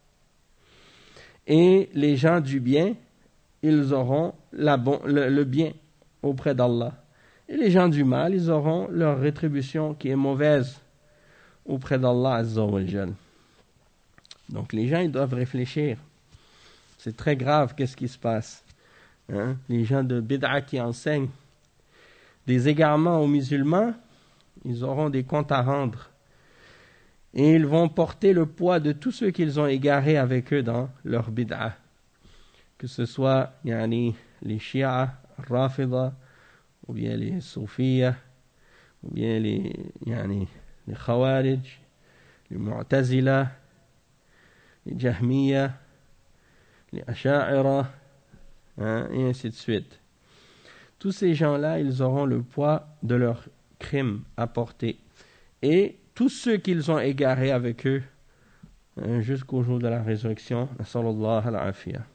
Et les gens du bien, ils auront la bon, le, le bien auprès d'Allah. Et les gens du mal, ils auront leur rétribution qui est mauvaise auprès d'Allah Azza wa Jal. Donc les gens, ils doivent réfléchir. C'est très grave, qu'est-ce qui se passe. Hein? Les gens de bid'a qui enseignent des égarements aux musulmans, ils auront des comptes à rendre. Et ils vont porter le poids de tous ceux qu'ils ont égarés avec eux dans leur bid'a. Que ce soit yani, les Shia, Rafida, ou bien les Soufiyya, ou bien les, yani, les Khawarij, les Mu'tazila, les Jahmiyya, les Asha'ira, hein, et ainsi de suite. Tous ces gens-là, ils auront le poids de leurs crimes à porter. Et tous ceux qu'ils ont égarés avec eux, hein, jusqu'au jour de la résurrection, sallallahu alayhi wa.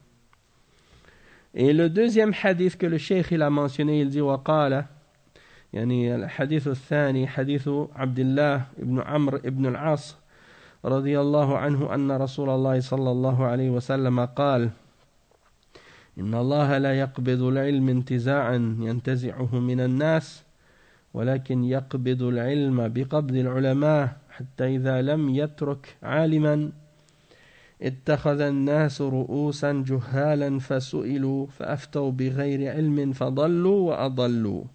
Et le deuxième hadith que le cheikh il a mentionné, il dit وقال يعني الحديث الثاني حديث عبد الله ابن عمرو ابن العاص رضي الله عنه أن رسول الله صلى الله عليه وسلم قال إن الله لا يقبض العلم انتزاعا ينتزعه من الناس ولكن يقبض العلم بقبض العلماء حتى إذا لم يترك عالما اتخذ الناس رؤوسا جهالا فسئلوا فأفتوا بغير علم فضلوا وأضلوا.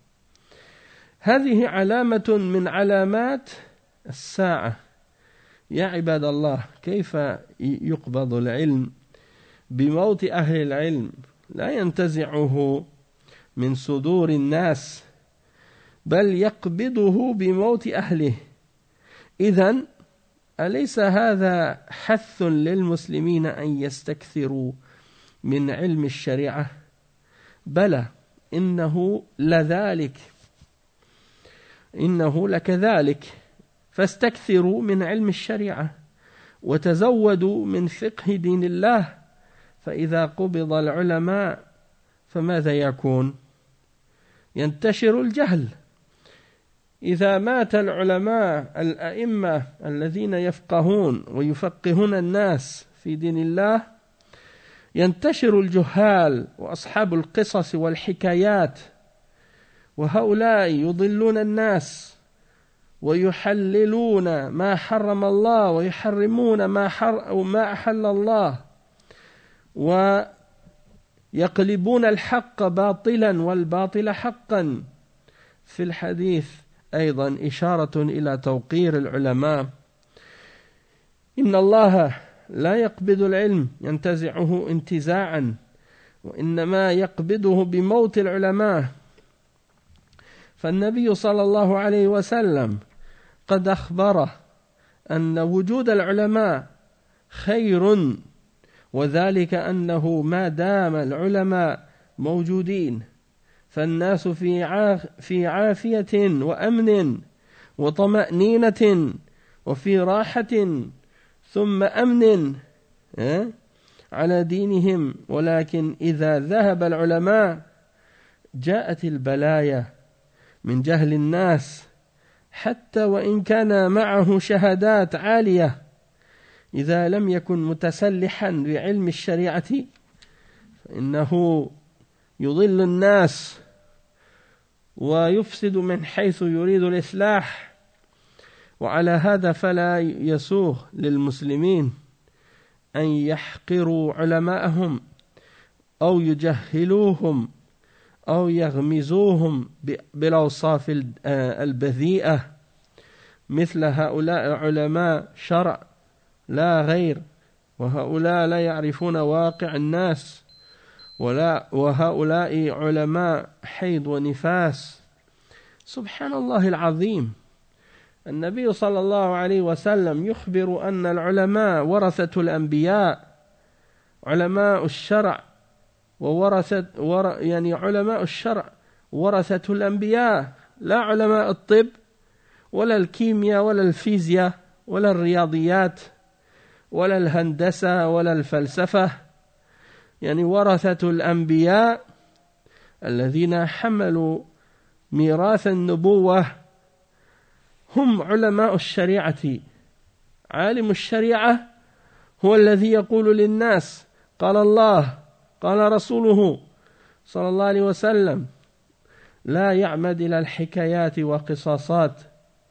هذه علامة من علامات الساعة. يا عباد الله، كيف يقبض العلم؟ بموت أهل العلم، لا ينتزعه من صدور الناس بل يقبضه بموت أهله. إذن أليس هذا حث للمسلمين أن يستكثروا من علم الشريعة؟ بلى، إنه لذلك إنه لكذلك. فاستكثروا من علم الشريعة وتزودوا من فقه دين الله فإذا قبض العلماء فماذا يكون؟ ينتشر الجهل. إذا مات العلماء الأئمة الذين يفقهون ويفقهون الناس في دين الله ينتشر الجهال وأصحاب القصص والحكايات، وهؤلاء يضلون الناس ويحللون ما حرم الله ويحرمون ما حر ما أحل الله، ويقلبون الحق باطلا والباطل حقا. في الحديث أيضا إشارة إلى توقير العلماء. إن الله لا يقبض العلم ينتزعه انتزاعا، وإنما يقبضه بموت العلماء. فالنبي صلى الله عليه وسلم قد أخبره أن وجود العلماء خير، وذلك أنه ما دام العلماء موجودين فالناس في في عافية وأمن وطمأنينة وفي راحة ثم أمن على دينهم. ولكن إذا ذهب العلماء جاءت البلايا من جهل الناس، حتى وإن كان معه شهادات عالية، إذا لم يكن متسلحا بعلم الشريعة فإنه يضل الناس ويفسد من حيث يريد الإصلاح. وعلى هذا فلا يسوغ للمسلمين أن يحقروا علماءهم أو يجهلوهم أو يغمزوهم بالأوصاف البذيئة مثل هؤلاء علماء شرع لا غير، وهؤلاء لا يعرفون واقع الناس، ولا وهؤلاء علماء حيض ونفاس. سبحان الله العظيم. النبي صلى الله عليه وسلم يخبر أن العلماء ورثة الأنبياء، علماء الشرع وورثة ور يعني علماء الشرع ورثة الأنبياء، لا علماء الطب ولا الكيمياء ولا الفيزياء ولا الرياضيات ولا الهندسة ولا الفلسفة، يعني ورثة الأنبياء الذين حملوا ميراث النبوة هم علماء الشريعة. عالم الشريعة هو الذي يقول للناس قال الله قال رسوله صلى الله عليه وسلم، لا يعمد إلى الحكايات وقصاصات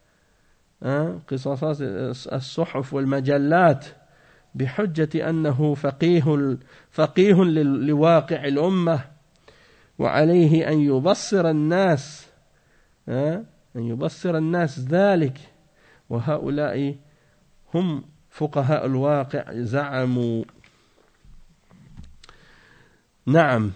قصاصات الصحف والمجلات بحجة أنه فقيه فقيه لواقع الأمة، وعليه أن يبصر الناس أن يبصر الناس ذلك. وهؤلاء هم فقهاء الواقع زعموا. نعم.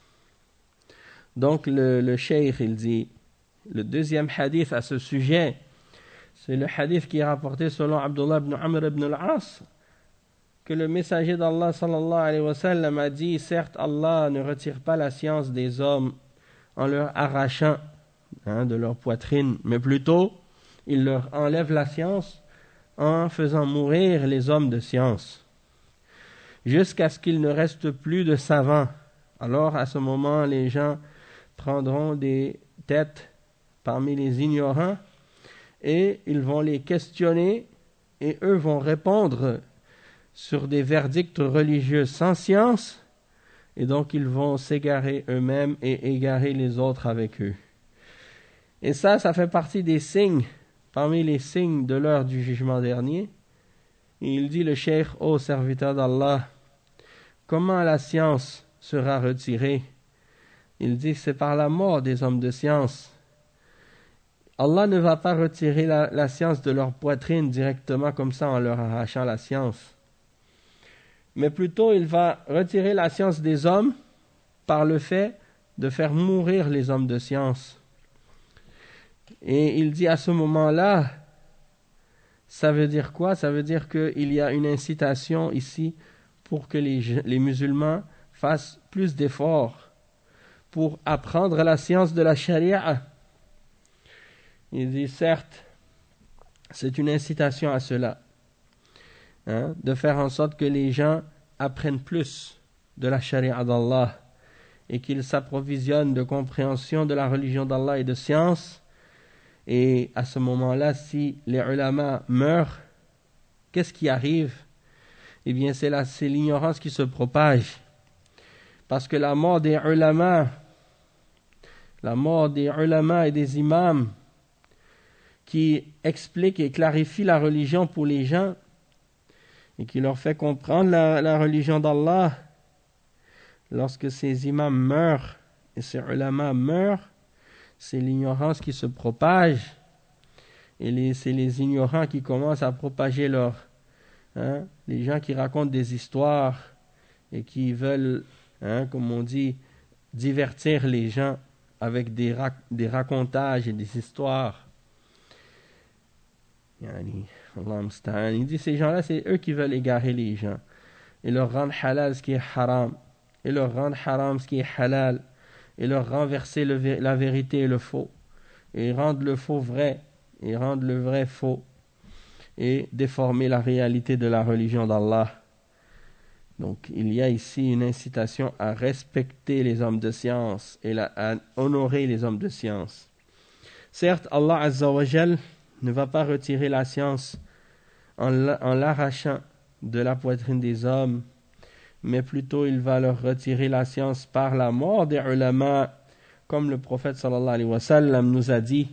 Donc le, le cheikh il dit, le deuxième hadith à ce sujet, c'est le hadith qui est rapporté selon Abdullah ibn Amr ibn al-As, que le messager d'Allah sallallahu alayhi wa sallam a dit, certes Allah ne retire pas la science des hommes en leur arrachant hein, de leur poitrine, mais plutôt il leur enlève la science en faisant mourir les hommes de science jusqu'à ce qu'il ne reste plus de savants. Alors à ce moment les gens prendront des têtes parmi les ignorants et ils vont les questionner et eux vont répondre sur des verdicts religieux sans science, et donc ils vont s'égarer eux-mêmes et égarer les autres avec eux. Et ça, ça fait partie des signes, parmi les signes de l'heure du jugement dernier. Et il dit le cheikh, ô serviteur d'Allah, comment la science sera retirée? Il dit que c'est par la mort des hommes de science. Allah ne va pas retirer la, la science de leur poitrine directement comme ça en leur arrachant la science. Mais plutôt il va retirer la science des hommes par le fait de faire mourir les hommes de science. Et il dit à ce moment-là, ça veut dire quoi? Ça veut dire qu'il y a une incitation ici pour que les, les musulmans fassent plus d'efforts pour apprendre la science de la charia. Il dit certes, c'est une incitation à cela, hein, de faire en sorte que les gens apprennent plus de la charia d'Allah et qu'ils s'approvisionnent de compréhension de la religion d'Allah et de science. Et à ce moment-là, si les ulama meurent, qu'est-ce qui arrive? Eh bien, c'est, la, c'est l'ignorance qui se propage. Parce que la mort des ulama, la mort des ulama et des imams qui expliquent et clarifient la religion pour les gens et qui leur fait comprendre la, la religion d'Allah, lorsque ces imams meurent et ces ulama meurent, c'est l'ignorance qui se propage et les, c'est les ignorants qui commencent à propager leur... Hein, les gens qui racontent des histoires et qui veulent, hein, comme on dit, divertir les gens avec des, rac- des racontages et des histoires. Yani, Allah musta'an. Il dit ces gens-là, c'est eux qui veulent égarer les gens et leur rendre halal ce qui est haram et leur rendre haram ce qui est halal et leur renverser le, la vérité et le faux et rendre le faux vrai et rendre le vrai faux et déformer la réalité de la religion d'Allah. Donc il y a ici une incitation à respecter les hommes de science et la, à honorer les hommes de science. Certes, Allah Azza wa Jal ne va pas retirer la science en, en l'arrachant de la poitrine des hommes, mais plutôt il va leur retirer la science par la mort des ulama, comme le prophète sallallahu alayhi wa sallam nous a dit.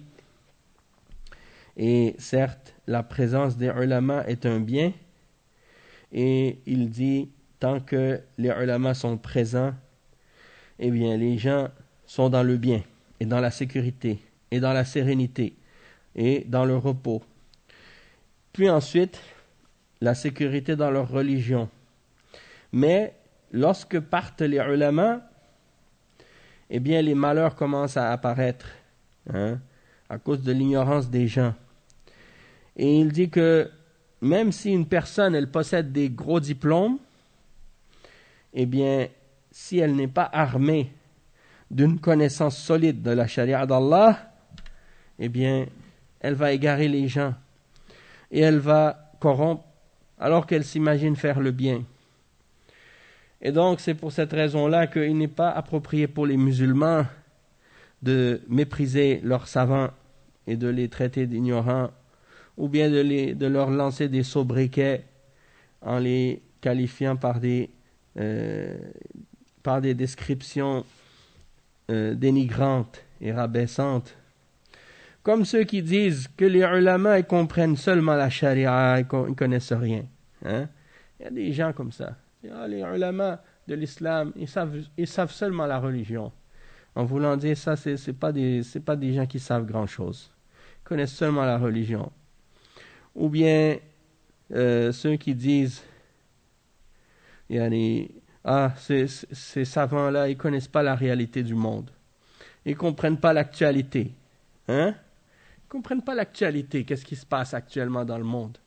Et certes, la présence des ulama est un bien, et il dit, tant que les ulama sont présents, eh bien les gens sont dans le bien, et dans la sécurité, et dans la sérénité, et dans le repos. Puis ensuite, la sécurité dans leur religion. Mais lorsque partent les ulama, eh bien les malheurs commencent à apparaître, hein, à cause de l'ignorance des gens. Et il dit que même si une personne elle possède des gros diplômes, eh bien si elle n'est pas armée d'une connaissance solide de la charia d'Allah, eh bien elle va égarer les gens et elle va corrompre alors qu'elle s'imagine faire le bien. Et donc c'est pour cette raison-là qu'il n'est pas approprié pour les musulmans de mépriser leurs savants et de les traiter d'ignorants, ou bien de, les, de leur lancer des sobriquets en les qualifiant par des, euh, par des descriptions euh, dénigrantes et rabaissantes. Comme ceux qui disent que les ulama ils comprennent seulement la charia, ils ne connaissent rien. Hein? Il y a des gens comme ça. Ah, les ulama de l'islam, ils savent, ils savent seulement la religion. En voulant dire ça, ce n'est pas, pas des gens qui savent grand-chose. Ils connaissent seulement la religion. Ou bien euh, ceux qui disent yani, ah, ces, ces savants-là, ils ne connaissent pas la réalité du monde. Ils ne comprennent pas l'actualité. Hein? Ils ne comprennent pas l'actualité. Qu'est-ce qui se passe actuellement dans le monde?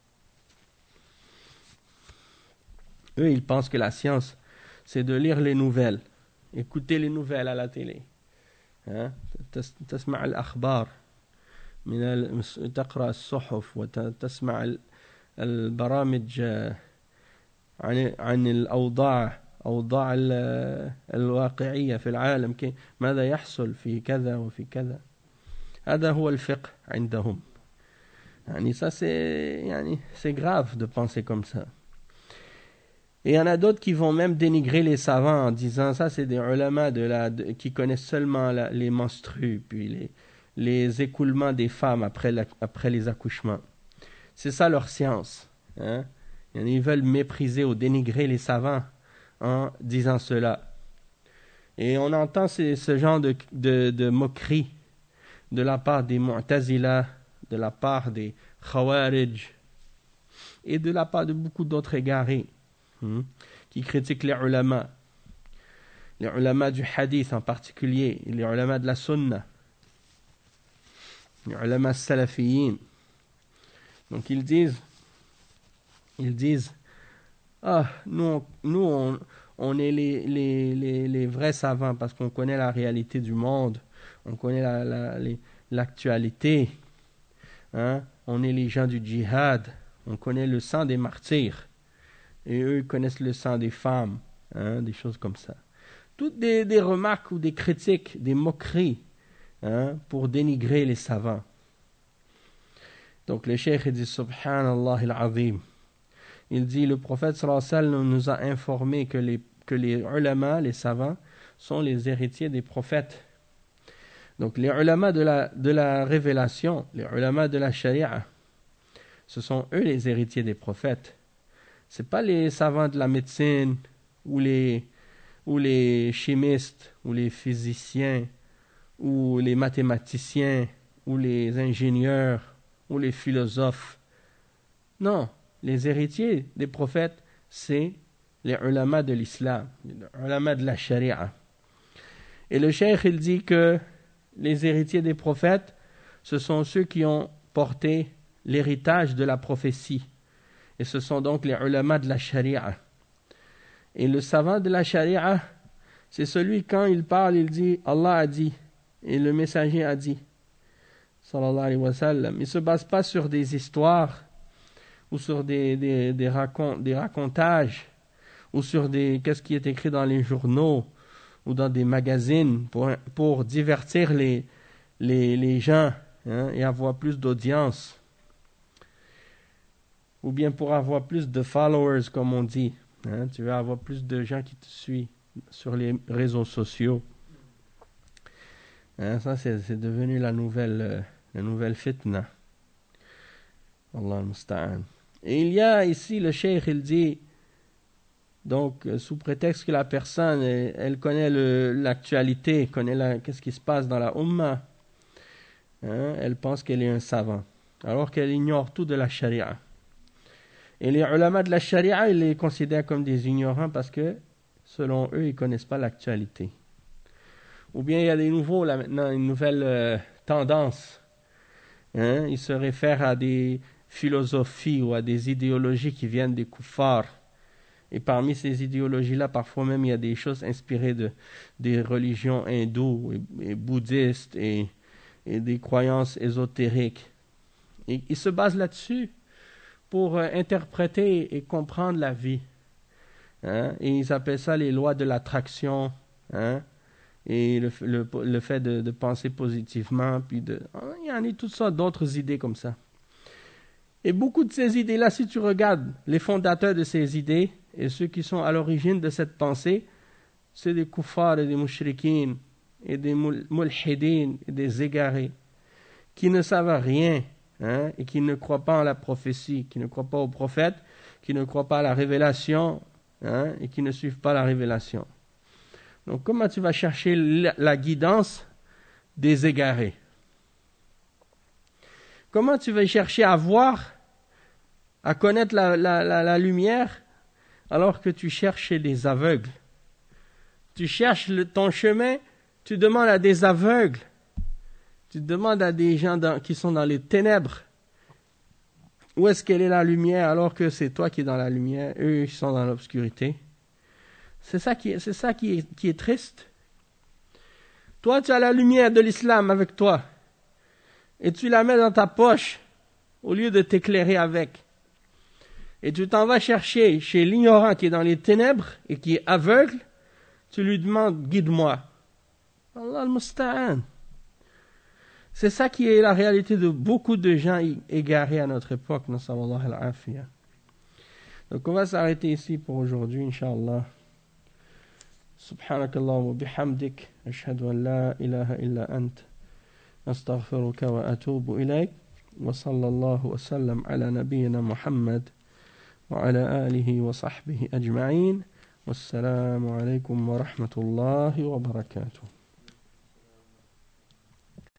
Eux, ils pensent que la science, c'est de lire les nouvelles, écouter les nouvelles à la télé. Hein? تسمع الأخبار من تقرأ الصحف وتسمع البرامج عن عن الأوضاع أوضاع الواقعية في العالم ماذا يحصل في كذا وفي كذا. هذا هو الفقه عندهم. يعني ça c'est يعني c'est grave de penser comme ça. Et il y en a d'autres qui vont même dénigrer les savants en disant ça c'est des ulama de la de, qui connaissent seulement la, les menstrues puis les les écoulements des femmes après, la, après les accouchements. C'est ça leur science. Hein? Ils veulent mépriser ou dénigrer les savants en disant cela. Et on entend ce, ce genre de, de, de moquerie de la part des Mu'tazila, de la part des Khawarij et de la part de beaucoup d'autres égarés hein, qui critiquent les ulama. Les ulama du hadith en particulier, et les ulama de la sunna. Les ulama salafiyin. Donc ils disent, ils disent, ah, nous, nous on, on est les, les, les, les vrais savants parce qu'on connaît la réalité du monde, on connaît la, la, les, l'actualité. Hein? on est les gens du djihad, on connaît le sang des martyrs, et eux ils connaissent le sang des femmes, hein, des choses comme ça. Toutes des, des remarques ou des critiques, des moqueries, hein, pour dénigrer les savants. Donc le cheikh dit Subhanallah al-Azim. Il dit, le prophète sallallahu alayhi wa sallam nous a informé que les, que les ulama, les savants, sont les héritiers des prophètes. Donc les ulama de la, de la révélation, les ulama de la charia, ce sont eux les héritiers des prophètes. Ce n'est pas les savants de la médecine, ou les, ou les chimistes, ou les physiciens, ou les mathématiciens, ou les ingénieurs, ou les philosophes. Non, les héritiers des prophètes, c'est les ulama de l'islam, les ulama de la charia. Et le cheikh, il dit que les héritiers des prophètes, ce sont ceux qui ont porté l'héritage de la prophétie. Et ce sont donc les ulama de la charia. Et le savant de la charia, c'est celui, quand il parle, il dit, Allah a dit, et le messager a dit, sallallahu alayhi wa sallam. Il ne se base pas sur des histoires, ou sur des, des, des, racont, des racontages, ou sur des, qu'est-ce qui est écrit dans les journaux, ou dans des magazines, pour, pour divertir les, les, les gens, hein, et avoir plus d'audience. Ou bien pour avoir plus de followers, comme on dit. Hein, tu veux avoir plus de gens qui te suivent sur les réseaux sociaux. Hein, ça, c'est, c'est devenu la nouvelle, euh, la nouvelle fitna. Allah al-Musta'an. Et il y a ici, le cheikh, il dit, donc, euh, sous prétexte que la personne, elle, elle connaît le, l'actualité, connaît la, qu'est-ce qui se passe dans la Ummah, hein, elle pense qu'elle est un savant, alors qu'elle ignore tout de la charia. Et les ulama de la charia, ils les considèrent comme des ignorants parce que, selon eux, ils ne connaissent pas l'actualité. Ou bien il y a des nouveaux, là maintenant, une nouvelle euh, tendance. Hein? Ils se réfèrent à des philosophies ou à des idéologies qui viennent des kuffars. Et parmi ces idéologies-là, parfois même, il y a des choses inspirées de, des religions hindoues et, et bouddhistes et, et des croyances ésotériques. Et ils se basent là-dessus pour euh, interpréter et comprendre la vie. Hein? Et ils appellent ça les lois de l'attraction, hein? Et le, le, le fait de, de penser positivement, puis de, hein, il y en a toutes sortes d'autres idées comme ça. Et beaucoup de ces idées-là, si tu regardes les fondateurs de ces idées et ceux qui sont à l'origine de cette pensée, c'est des kuffars et des mushrikines et des mulhidines et des égarés qui ne savent rien, hein, et qui ne croient pas en la prophétie, qui ne croient pas au prophète, qui ne croient pas à la révélation, hein, et qui ne suivent pas la révélation. Donc, comment tu vas chercher la, la guidance des égarés? Comment tu vas chercher à voir, à connaître la, la, la, la lumière, alors que tu cherches chez des aveugles? Tu cherches le, ton chemin, tu demandes à des aveugles. Tu demandes à des gens dans, qui sont dans les ténèbres. Où est-ce qu'elle est la lumière, alors que c'est toi qui es dans la lumière, eux ils sont dans l'obscurité? C'est ça qui est, c'est ça qui est, qui est triste. Toi, tu as la lumière de l'islam avec toi. Et tu la mets dans ta poche au lieu de t'éclairer avec. Et tu t'en vas chercher chez l'ignorant qui est dans les ténèbres et qui est aveugle. Tu lui demandes, guide-moi. Allah al-Musta'an. C'est ça qui est la réalité de beaucoup de gens égarés à notre époque. Nasallallahu al-afiyah. Donc on va s'arrêter ici pour aujourd'hui, Inch'Allah. سبحانك اللهم وبحمدك أشهد أن لا إله إلا أنت أستغفرك وأتوب إليك وصلى الله وسلم على نبينا محمد وعلى آله وصحبه أجمعين والسلام عليكم ورحمة الله وبركاته.